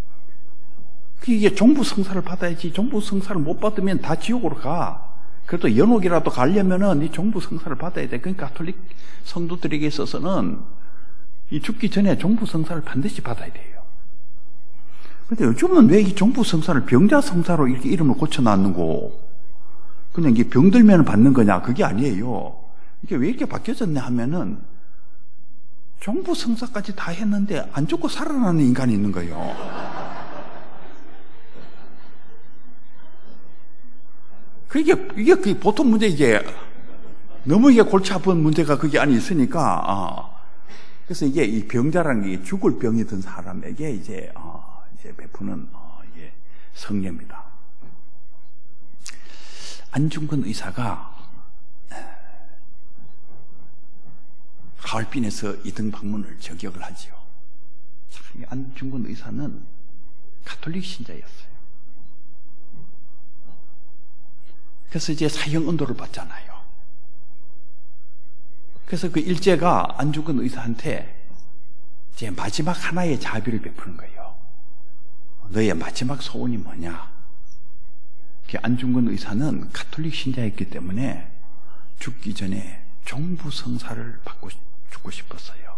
이게 종부성사를 받아야지. 종부성사를 못 받으면 다 지옥으로 가. 그래도 연옥이라도 가려면은 이 종부성사를 받아야 돼. 그러니까 가톨릭 성도들에게 있어서는 이 죽기 전에 종부성사를 반드시 받아야 돼요. 근데 요즘은 왜 이 종부성사를 병자성사로 이렇게 이름을 고쳐놨는고? 그냥 이게 병들면 받는 거냐? 그게 아니에요. 이게 왜 이렇게 바뀌어졌냐 하면은 종부성사까지 다 했는데 안 죽고 살아나는 인간이 있는 거예요. 그게, 이게, 그 보통 문제, 이게, 너무 이게 골치 아픈 문제가 그게 안에 있으니까, 어. 그래서 이게 이 병자라는 게 죽을 병이 든 사람에게 이제, 어, 이제 베푸는, 어, 이게 성례입니다. 안중근 의사가, 가을빈에서 이등 방문을 저격을 하지요. 참, 안중근 의사는 가톨릭 신자였어요. 그래서 이제 사형 언도를 받잖아요. 그래서 그 일제가 안중근 의사한테 이제 마지막 하나의 자비를 베푸는 거예요. 너의 마지막 소원이 뭐냐? 안중근 의사는 가톨릭 신자였기 때문에 죽기 전에 종부성사를 받고 죽고 싶었어요.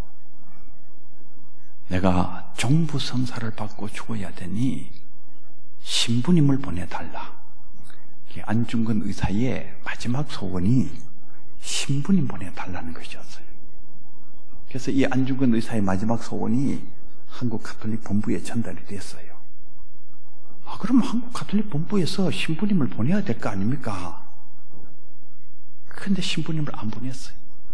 내가 종부성사를 받고 죽어야 되니 신부님을 보내달라. 안중근 의사의 마지막 소원이 신부님 보내달라는 것이었어요. 그래서 이 안중근 의사의 마지막 소원이 한국 가톨릭 본부에 전달이 됐어요. 아, 그럼 한국 가톨릭 본부에서 신부님을 보내야 될 거 아닙니까? 그런데 신부님을 안 보냈어요.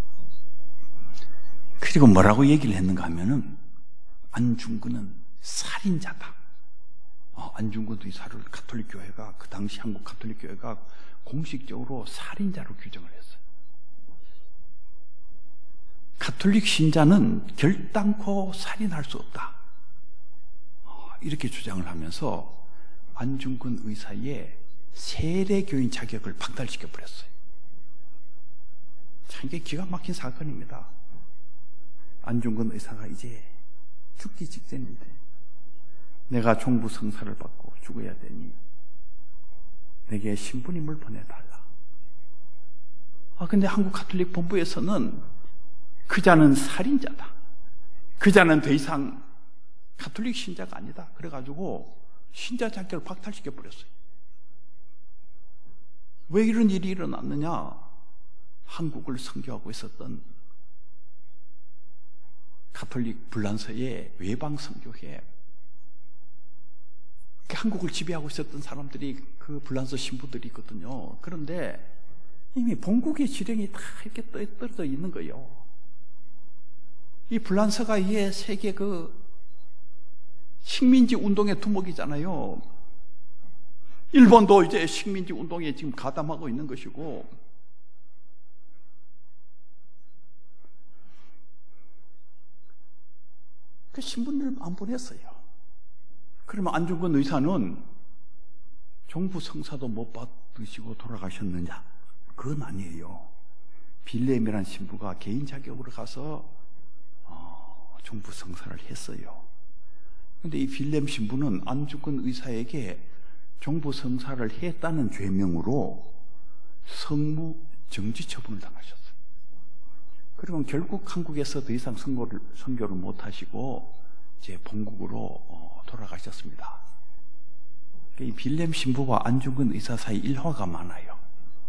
그리고 뭐라고 얘기를 했는가 하면은 안중근은 살인자다. 어, 안중근 의사를 가톨릭 교회가, 그 당시 한국 가톨릭 교회가 공식적으로 살인자로 규정을 했어요. 가톨릭 신자는 결단코 살인할 수 없다. 어, 이렇게 주장을 하면서 안중근 의사의 세례교인 자격을 박탈시켜 버렸어요. 참 이게 기가 막힌 사건입니다. 안중근 의사가 이제 죽기 직전인데 내가 종부성사를 받고 죽어야 되니 내게 신부님을 보내달라. 아, 근데 한국 가톨릭 본부에서는 그 자는 살인자다. 그 자는 더 이상 가톨릭 신자가 아니다. 그래가지고 신자 자격을 박탈시켜 버렸어요. 왜 이런 일이 일어났느냐? 한국을 선교하고 있었던 가톨릭 불란서의 외방 선교회, 한국을 지배하고 있었던 사람들이 그 불란서 신부들이 있거든요. 그런데 이미 본국의 지령이 다 이렇게 떨어져 있는 거예요. 이 불란서가 이게 세계 그 식민지 운동의 두목이잖아요. 일본도 이제 식민지 운동에 지금 가담하고 있는 것이고, 그 신분을 안 보냈어요. 그러면 안중근 의사는 종부 성사도 못 받으시고 돌아가셨느냐? 그건 아니에요. 빌레헴이라는 신부가 개인 자격으로 가서 어, 종부 성사를 했어요. 그런데 이 빌레헴 신부는 안중근 의사에게 종부 성사를 했다는 죄명으로 성무 정지 처분을 당하셨어요. 그러면 결국 한국에서 더 이상 선교를, 선교를 못 하시고 이제 본국으로 돌아가셨습니다. 이 빌레헴 신부와 안중근 의사 사이 일화가 많아요.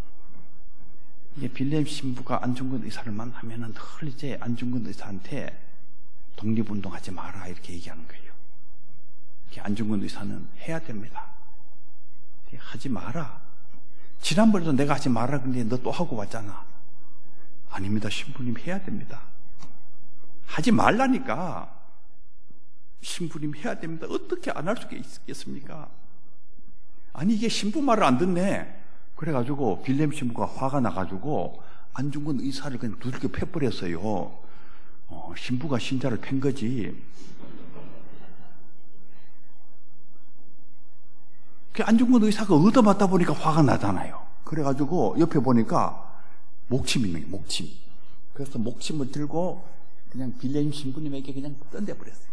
이게 빌레헴 신부가 안중근 의사를 만나면은 늘 이제 안중근 의사한테 독립운동하지 마라 이렇게 얘기하는 거예요. 안중근 의사는 해야 됩니다. 하지 마라. 지난번에도 내가 하지 마라 근데 너 또 하고 왔잖아. 아닙니다. 신부님 해야 됩니다. 하지 말라니까. 신부님 해야 됩니다. 어떻게 안 할 수가 있겠습니까? 아니 이게 신부 말을 안 듣네. 그래가지고 빌레헴 신부가 화가 나가지고 안중근 의사를 그냥 두들겨 패버렸어요. 어, 신부가 신자를 팬 거지. 그 안중근 의사가 얻어맞다 보니까 화가 나잖아요. 그래가지고 옆에 보니까 목침 있는 거예요. 목침. 그래서 목침을 들고 그냥 빌레헴 신부님에게 그냥 던져버렸어요.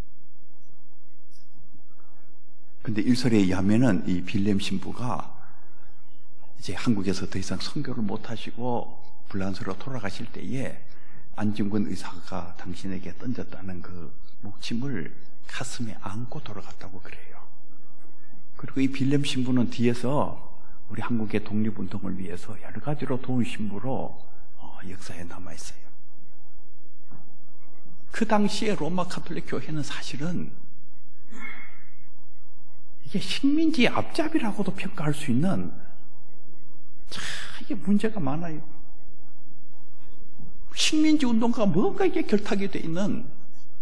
근데 일설에 의하면은 이 빌레헴 신부가 이제 한국에서 더 이상 선교를 못 하시고 불란서로 돌아가실 때에 안중근 의사가 당신에게 던졌다는 그 목침을 가슴에 안고 돌아갔다고 그래요. 그리고 이 빌레헴 신부는 뒤에서 우리 한국의 독립운동을 위해서 여러 가지로 도운 신부로 역사에 남아있어요. 그 당시에 로마 가톨릭 교회는 사실은 이게 식민지 앞잡이라고도 평가할 수 있는 참 이게 문제가 많아요. 식민지 운동과 뭔가 이게 결탁이 돼 있는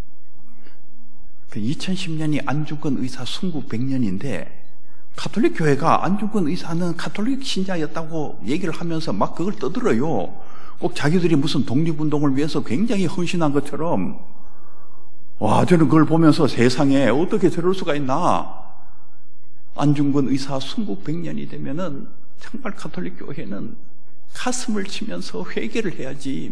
그 이천십 년이 안중근 의사 순국 백 년인데 가톨릭 교회가 안중근 의사는 가톨릭 신자였다고 얘기를 하면서 막 그걸 떠들어요. 꼭 자기들이 무슨 독립운동을 위해서 굉장히 헌신한 것처럼. 와, 저는 그걸 보면서 세상에 어떻게 저럴 수가 있나. 안중근 의사 순국 백 년이 되면은 정말 가톨릭 교회는 가슴을 치면서 회개를 해야지.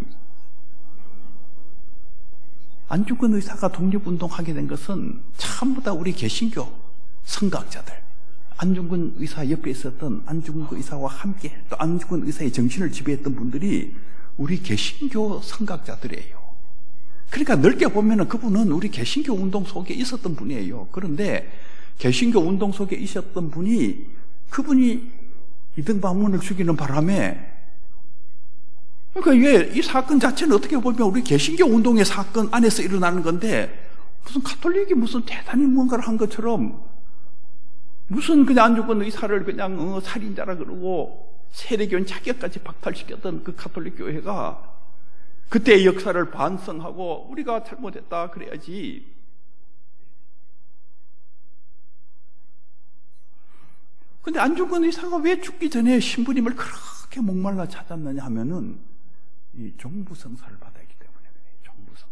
안중근 의사가 독립운동하게 된 것은 전부 다 우리 개신교 선각자들, 안중근 의사 옆에 있었던 안중근 의사와 함께 또 안중근 의사의 정신을 지배했던 분들이 우리 개신교 선각자들이에요. 그러니까 넓게 보면은 그분은 우리 개신교 운동 속에 있었던 분이에요. 그런데 개신교 운동 속에 있었던 분이 그분이 이등반문을 죽이는 바람에, 그러니까 왜 이 사건 자체는 어떻게 보면 우리 개신교 운동의 사건 안에서 일어나는 건데, 무슨 가톨릭이 무슨 대단히 뭔가를 한 것처럼 무슨 그냥 안중근 의사를 그냥 어, 살인자라 그러고 세례교인 자격까지 박탈시켰던 그 가톨릭 교회가 그때의 역사를 반성하고 우리가 잘못했다 그래야지. 근데 안중근 의사가 왜 죽기 전에 신부님을 그렇게 목말라 찾았느냐 하면은 이 종부성사를 받아야 하기 때문에 그래요. 종부성.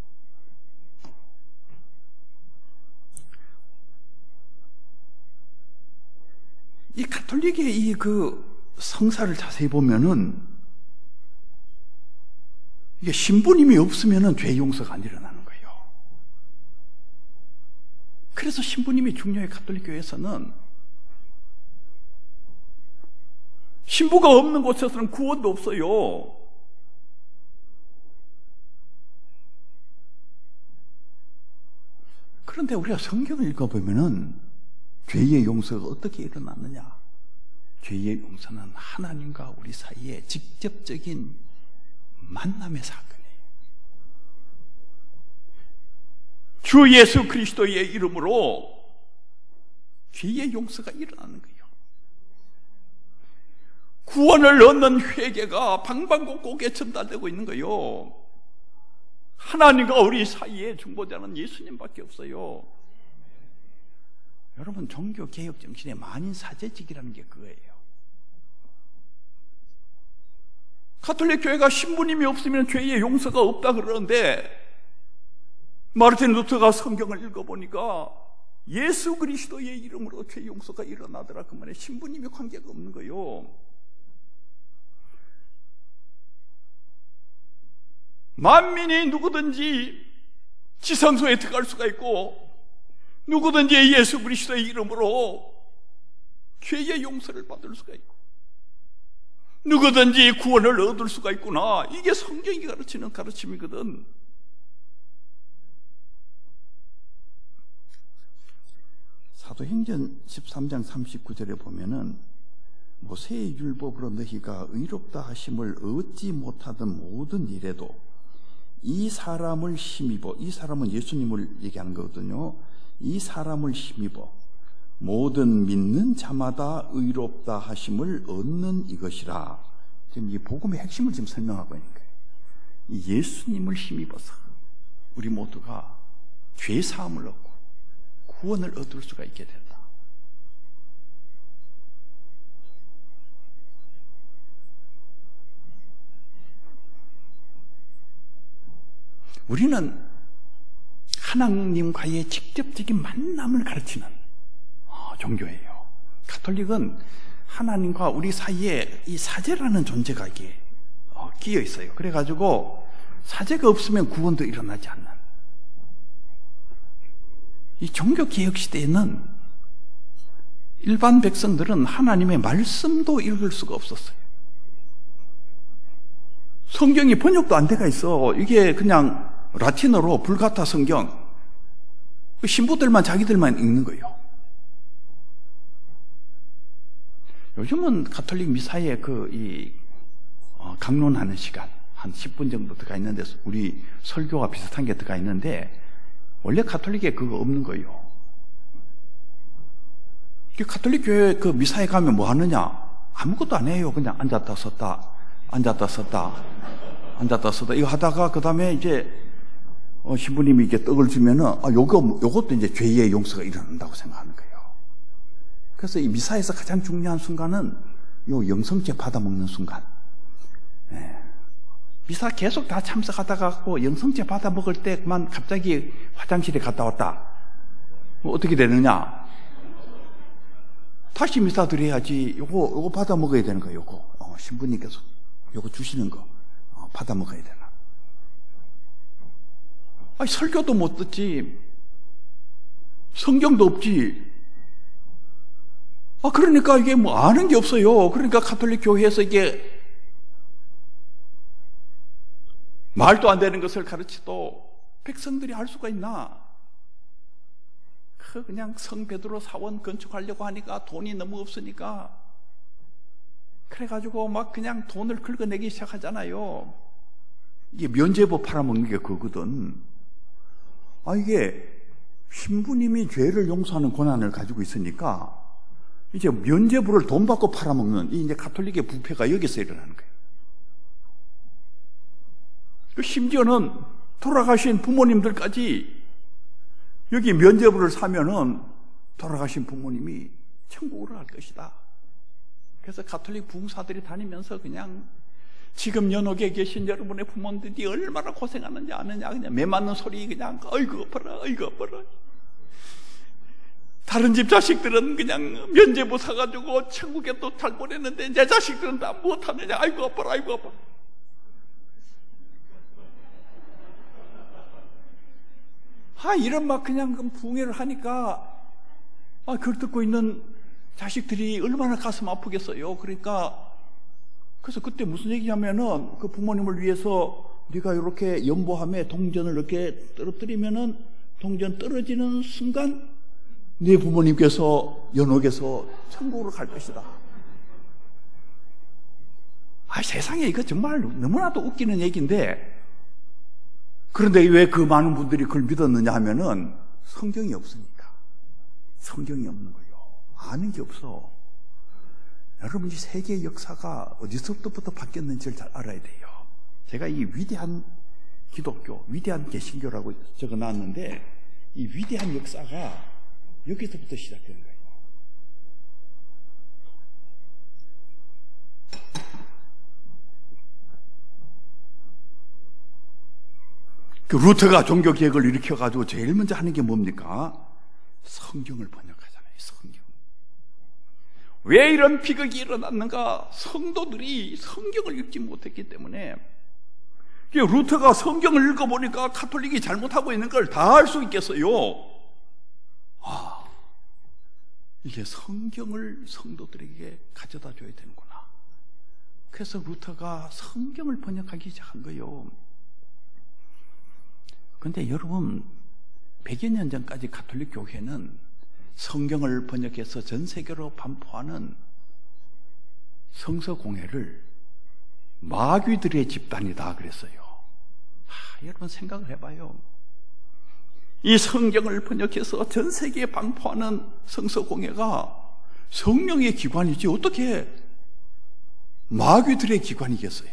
이 가톨릭의 이 그 성사를 자세히 보면은 이게 신부님이 없으면은 죄 용서가 안 일어나는 거예요. 그래서 신부님이 중요해. 가톨릭 교회에서는 신부가 없는 곳에서는 구원도 없어요. 그런데 우리가 성경을 읽어보면은 죄의 용서가 어떻게 일어났느냐? 죄의 용서는 하나님과 우리 사이에 직접적인 만남의 사건이에요. 주 예수 그리스도의 이름으로 죄의 용서가 일어나는 거예요. 구원을 얻는 회개가 방방곡곡에 전달되고 있는 거예요. 하나님과 우리 사이에 중보자는 예수님밖에 없어요. 여러분, 종교개혁 정신의 만인사제직이라는 게 그거예요. 가톨릭 교회가 신부님이 없으면 죄의 용서가 없다 그러는데, 마르틴 루터가 성경을 읽어보니까 예수 그리스도의 이름으로 죄 용서가 일어나더라. 그 말에 신부님이 관계가 없는 거예요. 만민이 누구든지 지성소에 들어갈 수가 있고, 누구든지 예수 그리스도의 이름으로 죄의 용서를 받을 수가 있고, 누구든지 구원을 얻을 수가 있구나. 이게 성경이 가르치는 가르침이거든. 사도행전 십삼 장 삼십구 절에 보면은 모세의 율법으로 너희가 의롭다 하심을 얻지 못하던 모든 일에도 이 사람을 힘입어, 이 사람은 예수님을 얘기하는 거거든요. 이 사람을 힘입어 모든 믿는 자마다 의롭다 하심을 얻는 이것이라. 지금 이 복음의 핵심을 지금 설명하고 있는 거예요. 이 예수님을 힘입어서 우리 모두가 죄 사함을 얻고 구원을 얻을 수가 있게 된다. 우리는 하나님과의 직접적인 만남을 가르치는 종교예요. 가톨릭은 하나님과 우리 사이에 이 사제라는 존재가 이게 끼어 있어요. 그래가지고 사제가 없으면 구원도 일어나지 않는, 이 종교개혁 시대에는 일반 백성들은 하나님의 말씀도 읽을 수가 없었어요. 성경이 번역도 안 돼가 있어. 이게 그냥 라틴어로 불가타 성경, 신부들만 자기들만 읽는 거예요. 요즘은 가톨릭 미사에 그 이 어, 강론하는 시간 한 십 분 정도 들어가 있는데, 우리 설교와 비슷한 게 들어가 있는데, 원래 가톨릭에 그거 없는 거예요. 가톨릭 교회 그 미사에 가면 뭐 하느냐? 아무것도 안 해요. 그냥 앉았다 섰다 앉았다 섰다 앉았다 섰다 이거 하다가 그 다음에 이제 어, 신부님이 이렇게 떡을 주면은 아, 요거 요것도 이제 죄의 용서가 일어난다고 생각하는 거예요. 그래서 이 미사에서 가장 중요한 순간은 요 영성제 받아 먹는 순간. 예. 미사 계속 다 참석하다가 영성제 받아 먹을 때만 갑자기 화장실에 갔다 왔다. 뭐 어떻게 되느냐? 다시 미사 드려야지. 요거, 요거 받아 먹어야 되는 거예요, 요거. 어, 신부님께서 요거 주시는 거, 어, 받아 먹어야 되나. 아니, 설교도 못 듣지. 성경도 없지. 아, 그러니까 이게 뭐 아는 게 없어요. 그러니까 가톨릭 교회에서 이게 말도 안 되는 것을 가르치도 백성들이 할 수가 있나? 그 그냥 성 베드로 사원 건축하려고 하니까 돈이 너무 없으니까 그래가지고 막 그냥 돈을 긁어내기 시작하잖아요. 이게 면죄부 팔아먹는 게 그거거든. 아, 이게 신부님이 죄를 용서하는 권한을 가지고 있으니까 이제 면죄부를 돈 받고 팔아먹는 이 이제 가톨릭의 부패가 여기서 일어나는 거예요. 심지어는 돌아가신 부모님들까지 여기 면죄부를 사면은 돌아가신 부모님이 천국으로 갈 것이다. 그래서 가톨릭 부흥사들이 다니면서 그냥 지금 연옥에 계신 여러분의 부모님들이 얼마나 고생하는지 아느냐, 그냥 매 맞는 소리 그냥 어이구 아파라, 어이구 아파라. 다른 집 자식들은 그냥 면죄부 사가지고 천국에 또 잘 보냈는데 내 자식들은 다 못하느냐, 아이고 아파라, 아이고 아파라. 아, 이런 막 그냥 부흥회를 하니까, 아, 그걸 듣고 있는 자식들이 얼마나 가슴 아프겠어요. 그러니까, 그래서 그때 무슨 얘기냐면은, 그 부모님을 위해서 네가 이렇게 연보함에 동전을 이렇게 떨어뜨리면은, 동전 떨어지는 순간, 네 부모님께서 연옥에서 천국으로 갈 것이다. 아, 세상에 이거 정말 너무나도 웃기는 얘기인데, 그런데 왜 그 많은 분들이 그걸 믿었느냐 하면은 성경이 없으니까. 성경이 없는 거예요. 아는 게 없어. 여러분, 이 세계의 역사가 어디서부터 바뀌었는지를 잘 알아야 돼요. 제가 이 위대한 기독교, 위대한 개신교라고 적어 놨는데 이 위대한 역사가 여기서부터 시작된 거예요. 그 루터가 종교개혁을 일으켜가지고 제일 먼저 하는 게 뭡니까? 성경을 번역하잖아요. 성경. 왜 이런 비극이 일어났는가? 성도들이 성경을 읽지 못했기 때문에. 루터가 성경을 읽어보니까 가톨릭이 잘못하고 있는 걸 다 알 수 있겠어요. 아, 이게 성경을 성도들에게 가져다 줘야 되는구나. 그래서 루터가 성경을 번역하기 시작한 거예요. 그런데 여러분, 백여 년 전까지 가톨릭 교회는 성경을 번역해서 전 세계로 반포하는 성서 공회를 마귀들의 집단이다 그랬어요. 하, 여러분 생각을 해봐요. 이 성경을 번역해서 전 세계에 반포하는 성서 공회가 성령의 기관이지 어떻게 마귀들의 기관이겠어요?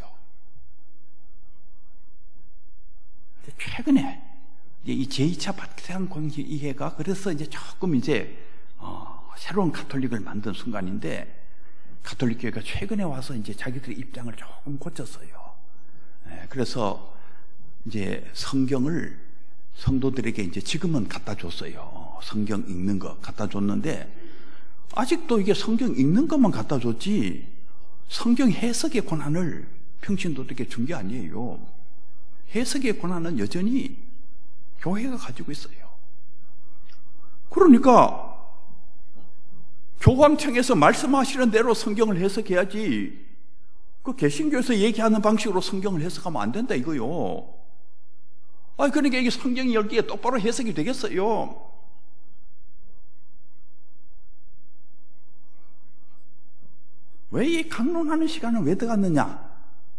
최근에 이 제이 차 바티칸 공의회가 그래서 이제 조금 이제 어, 새로운 가톨릭을 만든 순간인데, 가톨릭 교회가 최근에 와서 이제 자기들의 입장을 조금 고쳤어요. 네, 그래서 이제 성경을 성도들에게 이제 지금은 갖다 줬어요. 성경 읽는 거 갖다 줬는데 아직도 이게 성경 읽는 것만 갖다 줬지 성경 해석의 권한을 평신도들에게 준 게 아니에요. 해석의 권한은 여전히 교회가 가지고 있어요. 그러니까 교황청에서 말씀하시는 대로 성경을 해석해야지, 그 개신교에서 얘기하는 방식으로 성경을 해석하면 안 된다 이거요. 아, 그러니까 이게 성경이 열 개에 똑바로 해석이 되겠어요? 왜 이 강론하는 시간은 왜 들어갔느냐?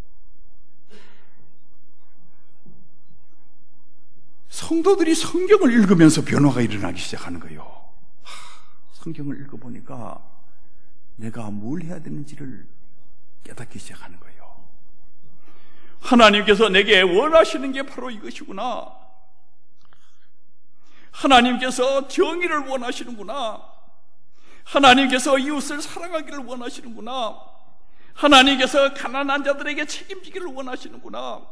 성도들이 성경을 읽으면서 변화가 일어나기 시작하는 거예요. 하, 성경을 읽어보니까 내가 뭘 해야 되는지를 깨닫기 시작하는 거예요. 하나님께서 내게 원하시는 게 바로 이것이구나. 하나님께서 정의를 원하시는구나. 하나님께서 이웃을 사랑하기를 원하시는구나. 하나님께서 가난한 자들에게 책임지기를 원하시는구나.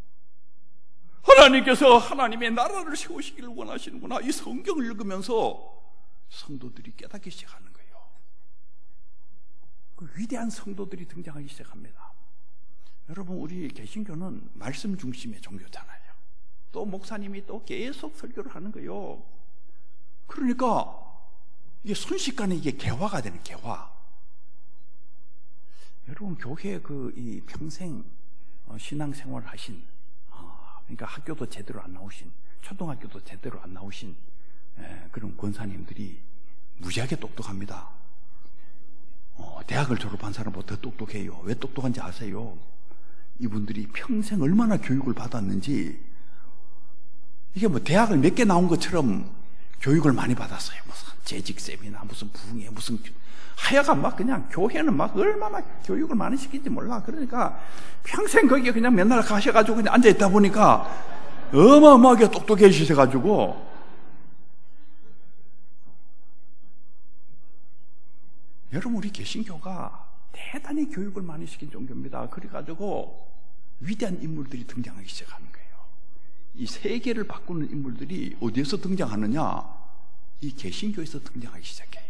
하나님께서 하나님의 나라를 세우시기를 원하시는구나. 이 성경을 읽으면서 성도들이 깨닫기 시작하는 거예요. 그 위대한 성도들이 등장하기 시작합니다. 여러분, 우리 개신교는 말씀 중심의 종교잖아요. 또 목사님이 또 계속 설교를 하는 거예요. 그러니까 이게 순식간에 이게 개화가 되는 개화. 여러분, 교회 그 이 평생 신앙생활을 하신, 그러니까 학교도 제대로 안 나오신, 초등학교도 제대로 안 나오신 그런 권사님들이 무지하게 똑똑합니다. 어, 대학을 졸업한 사람보다 더 똑똑해요. 왜 똑똑한지 아세요? 이분들이 평생 얼마나 교육을 받았는지, 이게 뭐 대학을 몇 개 나온 것처럼 교육을 많이 받았어요. 무슨 재직 세미나, 무슨 부흥회, 무슨 하여간 막 그냥 교회는 막 얼마나 교육을 많이 시킨지 몰라. 그러니까 평생 거기에 그냥 맨날 가셔가지고 그냥 앉아있다 보니까 어마어마하게 똑똑해지셔가지고, 여러분, 우리 개신교가 대단히 교육을 많이 시킨 종교입니다. 그래가지고 위대한 인물들이 등장하기 시작하는 거예요. 이 세계를 바꾸는 인물들이 어디에서 등장하느냐? 이 개신교에서 등장하기 시작해요.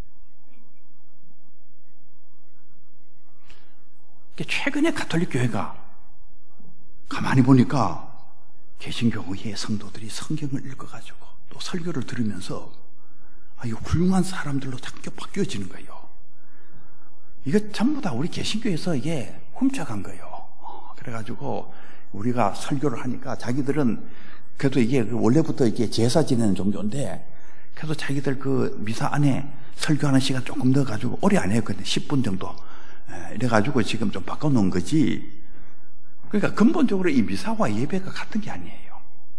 최근에 가톨릭 교회가 가만히 보니까 개신교의 성도들이 성경을 읽어가지고 또 설교를 들으면서 아, 이 훌륭한 사람들로 자꾸 바뀌어지는 거예요. 이거 전부 다 우리 개신교에서 이게 훔쳐간 거예요. 그래가지고 우리가 설교를 하니까 자기들은 그래도 이게 원래부터 이게 제사 지내는 종교인데, 그래도 자기들 그 미사 안에 설교하는 시간 조금 넣어가지고 오래 안 했거든요. 십 분 정도. 이래가지고 지금 좀 바꿔놓은 거지. 그러니까 근본적으로 이 미사와 예배가 같은 게 아니에요.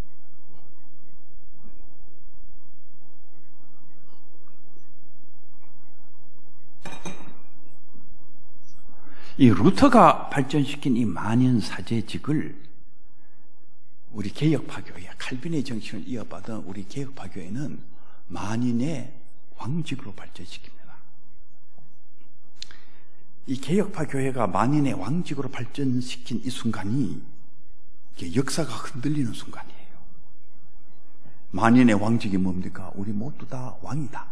이 루터가 발전시킨 이 만연사제직을 우리 개혁파교회, 칼빈의 정신을 이어받은 우리 개혁파교회는 만인의 왕직으로 발전시킵니다. 이 개혁파교회가 만인의 왕직으로 발전시킨 이 순간이 역사가 흔들리는 순간이에요. 만인의 왕직이 뭡니까? 우리 모두 다 왕이다.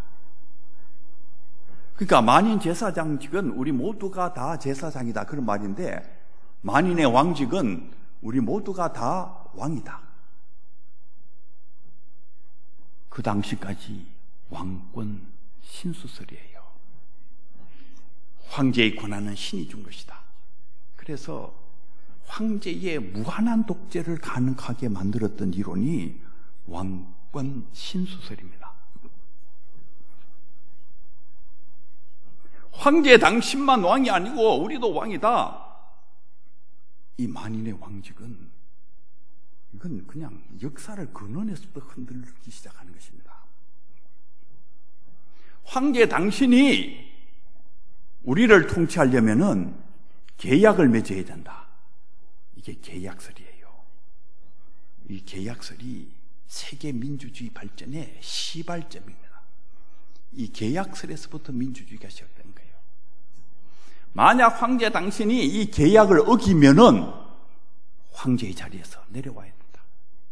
그러니까 만인 제사장직은 우리 모두가 다 제사장이다, 그런 말인데, 만인의 왕직은 우리 모두가 다 왕이다. 그 당시까지 왕권 신수설이에요. 황제의 권한은 신이 준 것이다. 그래서 황제의 무한한 독재를 가능하게 만들었던 이론이 왕권 신수설입니다. 황제 당신만 왕이 아니고 우리도 왕이다. 이 만인의 왕직은 이건 그냥 역사를 근원에서부터 흔들기 시작하는 것입니다. 황제 당신이 우리를 통치하려면은 계약을 맺어야 된다. 이게 계약설이에요. 이 계약설이 세계 민주주의 발전의 시발점입니다. 이 계약설에서부터 민주주의가 시작된 거예요. 만약 황제 당신이 이 계약을 어기면은 황제의 자리에서 내려와야 된다.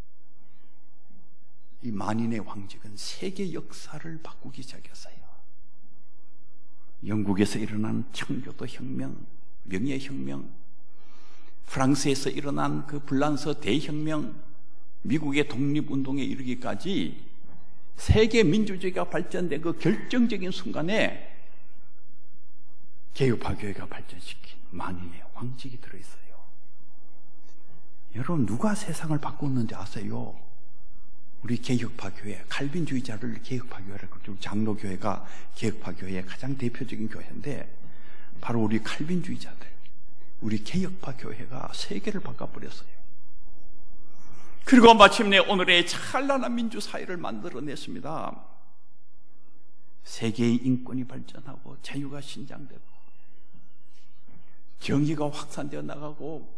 이 만인의 왕직은 세계 역사를 바꾸기 시작했어요. 영국에서 일어난 청교도 혁명, 명예혁명, 프랑스에서 일어난 그 불란서 대혁명, 미국의 독립운동에 이르기까지 세계 민주주의가 발전된 그 결정적인 순간에 개혁파교회가 발전시킨 만인의 왕직이 들어있어요. 여러분, 누가 세상을 바꿨는지 아세요? 우리 개혁파교회, 칼빈주의자를 개혁파교회라고 그러죠. 장로교회가 개혁파교회의 가장 대표적인 교회인데, 바로 우리 칼빈주의자들, 우리 개혁파교회가 세계를 바꿔버렸어요. 그리고 마침내 오늘의 찬란한 민주사회를 만들어냈습니다. 세계의 인권이 발전하고 자유가 신장되고 정의가 확산되어 나가고,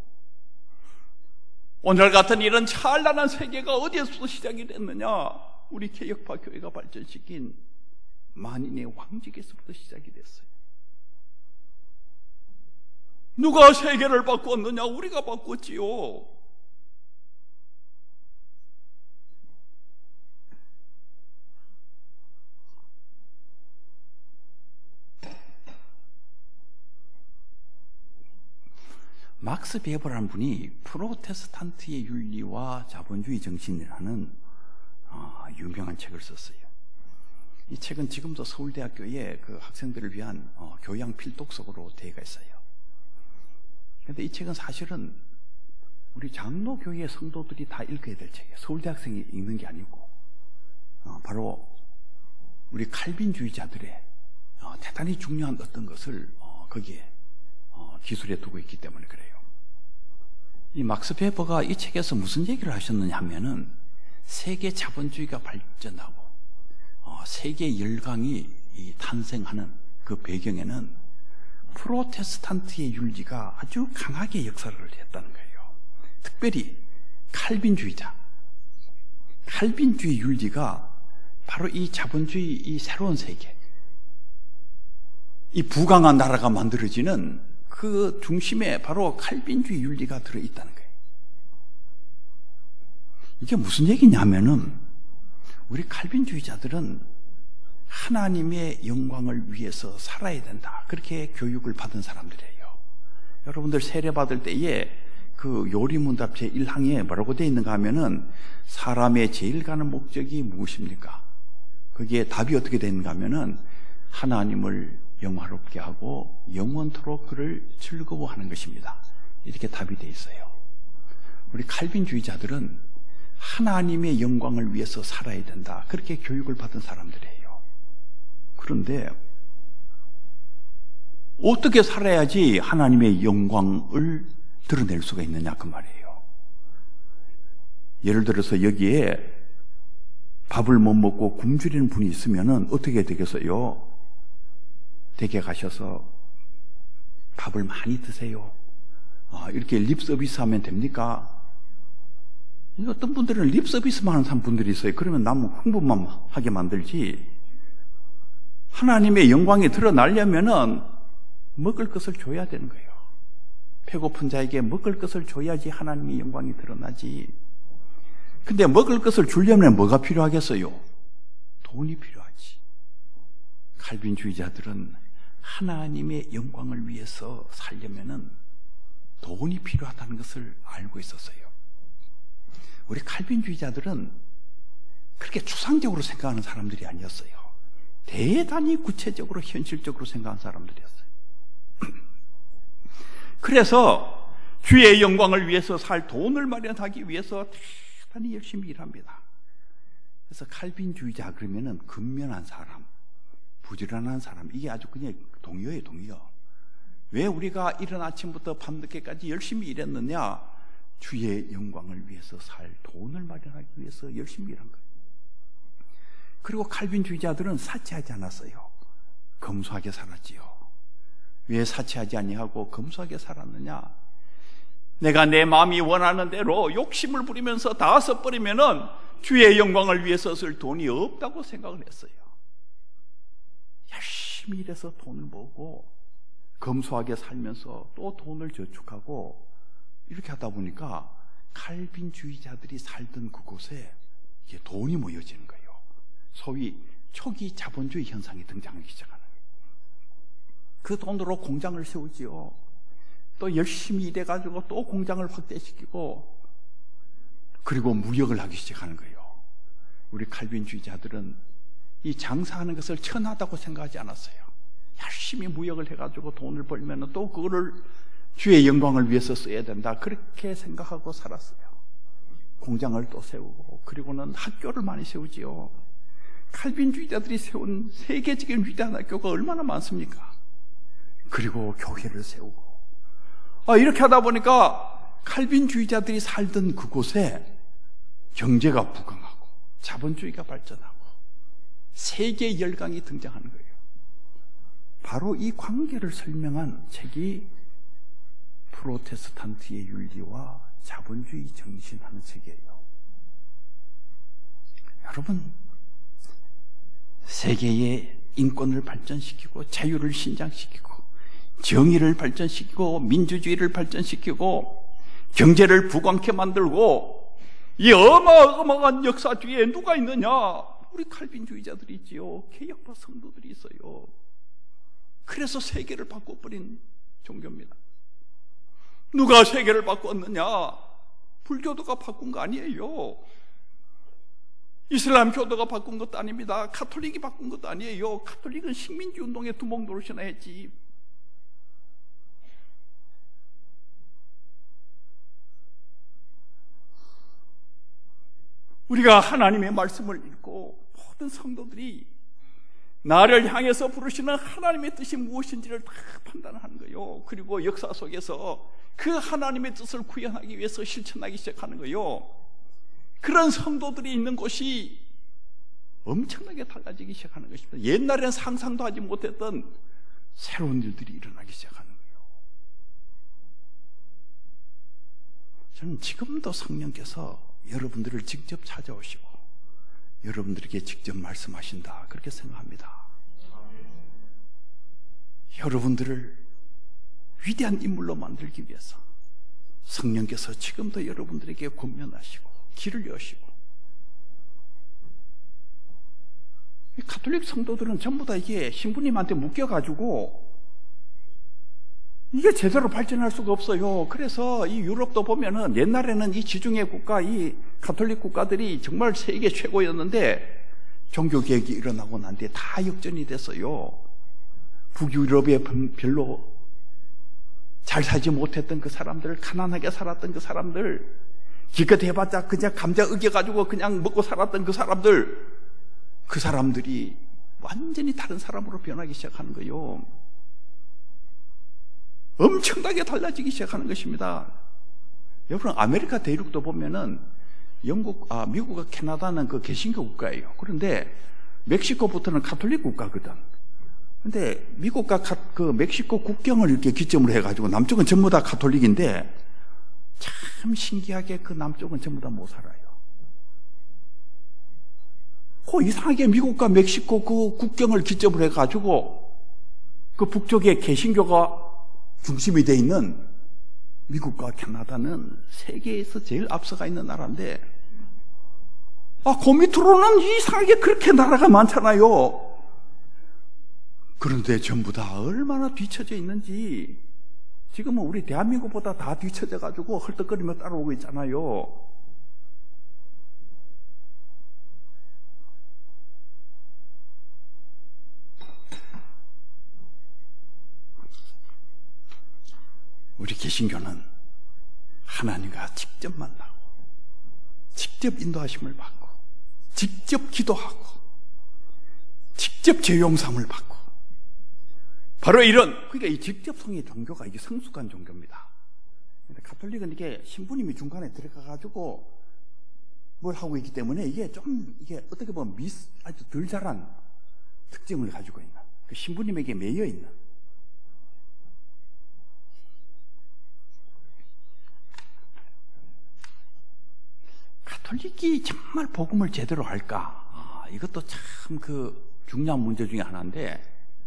오늘 같은 이런 찬란한 세계가 어디에서 시작이 됐느냐? 우리 개혁파 교회가 발전시킨 만인의 왕직에서부터 시작이 됐어요. 누가 세계를 바꾸었느냐? 우리가 바꾸었지요. 막스 베버라는 분이 프로테스탄트의 윤리와 자본주의 정신이라는 어, 유명한 책을 썼어요. 이 책은 지금도 서울대학교에 그 학생들을 위한 어, 교양 필독서로 되어 있어요. 그런데 이 책은 사실은 우리 장로교회 성도들이 다 읽어야 될 책이에요. 서울대 학생이 읽는 게 아니고 어, 바로 우리 칼빈주의자들의 어, 대단히 중요한 어떤 것을 어, 거기에 어, 기술에 두고 있기 때문에 그래요. 이 막스 베버가 이 책에서 무슨 얘기를 하셨느냐 하면은 세계 자본주의가 발전하고 어, 세계 열강이 이 탄생하는 그 배경에는 프로테스탄트의 윤리가 아주 강하게 역사를 했다는 거예요. 특별히 칼빈주의자, 칼빈주의 윤리가 바로 이 자본주의 이 새로운 세계, 이 부강한 나라가 만들어지는 그 중심에 바로 칼빈주의 윤리가 들어있다는 거예요. 이게 무슨 얘기냐면은 우리 칼빈주의자들은 하나님의 영광을 위해서 살아야 된다. 그렇게 교육을 받은 사람들이에요. 여러분들 세례 받을 때에 그 요리문답 제일 항에 뭐라고 되어 있는가 하면은 사람의 제일 가는 목적이 무엇입니까? 거기에 답이 어떻게 되는가 하면은 하나님을 영화롭게 하고 영원토록 그를 즐거워하는 것입니다. 이렇게 답이 되어 있어요. 우리 칼빈주의자들은 하나님의 영광을 위해서 살아야 된다. 그렇게 교육을 받은 사람들이에요. 그런데 어떻게 살아야지 하나님의 영광을 드러낼 수가 있느냐 그 말이에요. 예를 들어서 여기에 밥을 못 먹고 굶주리는 분이 있으면 어떻게 되겠어요? 댁에 가셔서 밥을 많이 드세요. 아, 이렇게 립 서비스 하면 됩니까? 어떤 분들은 립 서비스만 하는 분들이 있어요. 그러면 남 흥분만 하게 만들지. 하나님의 영광이 드러나려면은 먹을 것을 줘야 되는 거예요. 배고픈 자에게 먹을 것을 줘야지 하나님의 영광이 드러나지. 근데 먹을 것을 주려면 뭐가 필요하겠어요? 돈이 필요하지. 칼빈주의자들은 하나님의 영광을 위해서 살려면은 돈이 필요하다는 것을 알고 있었어요. 우리 칼빈주의자들은 그렇게 추상적으로 생각하는 사람들이 아니었어요. 대단히 구체적으로 현실적으로 생각하는 사람들이었어요. 그래서 주의 영광을 위해서 살 돈을 마련하기 위해서 대단히 열심히 일합니다. 그래서 칼빈주의자 그러면은 근면한 사람, 부지런한 사람, 이게 아주 그냥 동요예요, 동요. 왜 우리가 이른 아침부터 밤늦게까지 열심히 일했느냐? 주의 영광을 위해서 살 돈을 마련하기 위해서 열심히 일한 거예요. 그리고 칼빈주의자들은 사치하지 않았어요. 검소하게 살았지요. 왜 사치하지 아니하고 검소하게 살았느냐? 내가 내 마음이 원하는 대로 욕심을 부리면서 다 써버리면은 주의 영광을 위해서 쓸 돈이 없다고 생각을 했어요. 열심히 일해서 돈을 모으고 검소하게 살면서 또 돈을 저축하고 이렇게 하다 보니까 칼빈주의자들이 살던 그곳에 이게 돈이 모여지는 거예요. 소위 초기 자본주의 현상이 등장하기 시작하는 거예요. 그 돈으로 공장을 세우지요. 또 열심히 일해가지고 또 공장을 확대시키고 그리고 무역을 하기 시작하는 거예요. 우리 칼빈주의자들은 이 장사하는 것을 천하다고 생각하지 않았어요. 열심히 무역을 해가지고 돈을 벌면 또 그거를 주의 영광을 위해서 써야 된다. 그렇게 생각하고 살았어요. 공장을 또 세우고 그리고는 학교를 많이 세우지요. 칼빈주의자들이 세운 세계적인 위대한 학교가 얼마나 많습니까? 그리고 교회를 세우고 아, 이렇게 하다 보니까 칼빈주의자들이 살던 그곳에 경제가 부강하고 자본주의가 발전하고 세계 열강이 등장하는 거예요. 바로 이 관계를 설명한 책이 프로테스탄트의 윤리와 자본주의 정신하는 책이에요. 여러분, 세계의 인권을 발전시키고 자유를 신장시키고 정의를 발전시키고 민주주의를 발전시키고 경제를 부강케 만들고 이 어마어마한 역사 뒤에 누가 있느냐? 우리 칼빈주의자들이 있지요. 개혁파 성도들이 있어요. 그래서 세계를 바꿔버린 종교입니다. 누가 세계를 바꿨느냐? 불교도가 바꾼 거 아니에요. 이슬람 교도가 바꾼 것도 아닙니다. 가톨릭이 바꾼 것도 아니에요. 가톨릭은 식민지 운동에 두목 노릇이나 했지. 우리가 하나님의 말씀을 읽고 모든 성도들이 나를 향해서 부르시는 하나님의 뜻이 무엇인지를 다 판단하는 거예요. 그리고 역사 속에서 그 하나님의 뜻을 구현하기 위해서 실천하기 시작하는 거예요. 그런 성도들이 있는 곳이 엄청나게 달라지기 시작하는 것입니다. 옛날에는 상상도 하지 못했던 새로운 일들이 일어나기 시작하는 거예요. 저는 지금도 성령께서 여러분들을 직접 찾아오시고 여러분들에게 직접 말씀하신다, 그렇게 생각합니다. 여러분들을 위대한 인물로 만들기 위해서 성령께서 지금도 여러분들에게 권면하시고 길을 여시고, 가톨릭 성도들은 전부 다 이게 신부님한테 묶여가지고 이게 제대로 발전할 수가 없어요. 그래서 이 유럽도 보면은 옛날에는 이 지중해 국가, 이 가톨릭 국가들이 정말 세계 최고였는데 종교개혁이 일어나고 난 뒤에 다 역전이 됐어요. 북유럽에 별로 잘 살지 못했던 그 사람들, 가난하게 살았던 그 사람들, 기껏 해봤자 그냥 감자 으겨가지고 그냥 먹고 살았던 그 사람들, 그 사람들이 완전히 다른 사람으로 변하기 시작하는 거예요. 엄청나게 달라지기 시작하는 것입니다. 여러분, 아메리카 대륙도 보면은 영국, 아, 미국과 캐나다는 그 개신교 국가예요. 그런데 멕시코부터는 가톨릭 국가거든. 근데 미국과 가, 그 멕시코 국경을 이렇게 기점으로 해가지고 남쪽은 전부 다 가톨릭인데 참 신기하게 그 남쪽은 전부 다 못 살아요. 그 이상하게 미국과 멕시코 그 국경을 기점으로 해가지고 그 북쪽에 개신교가 중심이 돼 있는 미국과 캐나다는 세계에서 제일 앞서가 있는 나라인데, 아, 그 밑으로는 이상하게 그렇게 나라가 많잖아요. 그런데 전부 다 얼마나 뒤처져 있는지, 지금은 우리 대한민국보다 다 뒤처져 가지고 헐떡거리며 따라오고 있잖아요. 우리 개신교는 하나님과 직접 만나고 직접 인도하심을 받고 직접 기도하고 직접 죄용삼을 받고, 바로 이런, 그러니까 이 직접성의 종교가 이게 성숙한 종교입니다. 근데 가톨릭은 이게 신부님이 중간에 들어가가지고 뭘 하고 있기 때문에 이게 좀, 이게 어떻게 보면 미스, 아주 덜 자란 특징을 가지고 있는, 그 신부님에게 매여 있는. 가톨릭이 정말 복음을 제대로 할까? 아, 이것도 참 그 중요한 문제 중에 하나인데,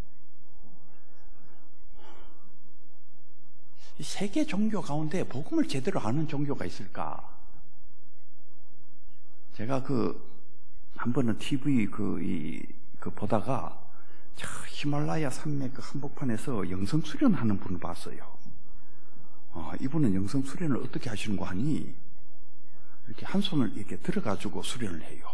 세계 종교 가운데 복음을 제대로 아는 종교가 있을까? 제가 그 한 번은 티비 그, 이, 그 보다가 저 히말라야 산맥 그 한복판에서 영성 수련하는 분을 봤어요. 어, 이분은 영성 수련을 어떻게 하시는 거 하니? 이렇게 한 손을 이렇게 들어가지고 수련을 해요.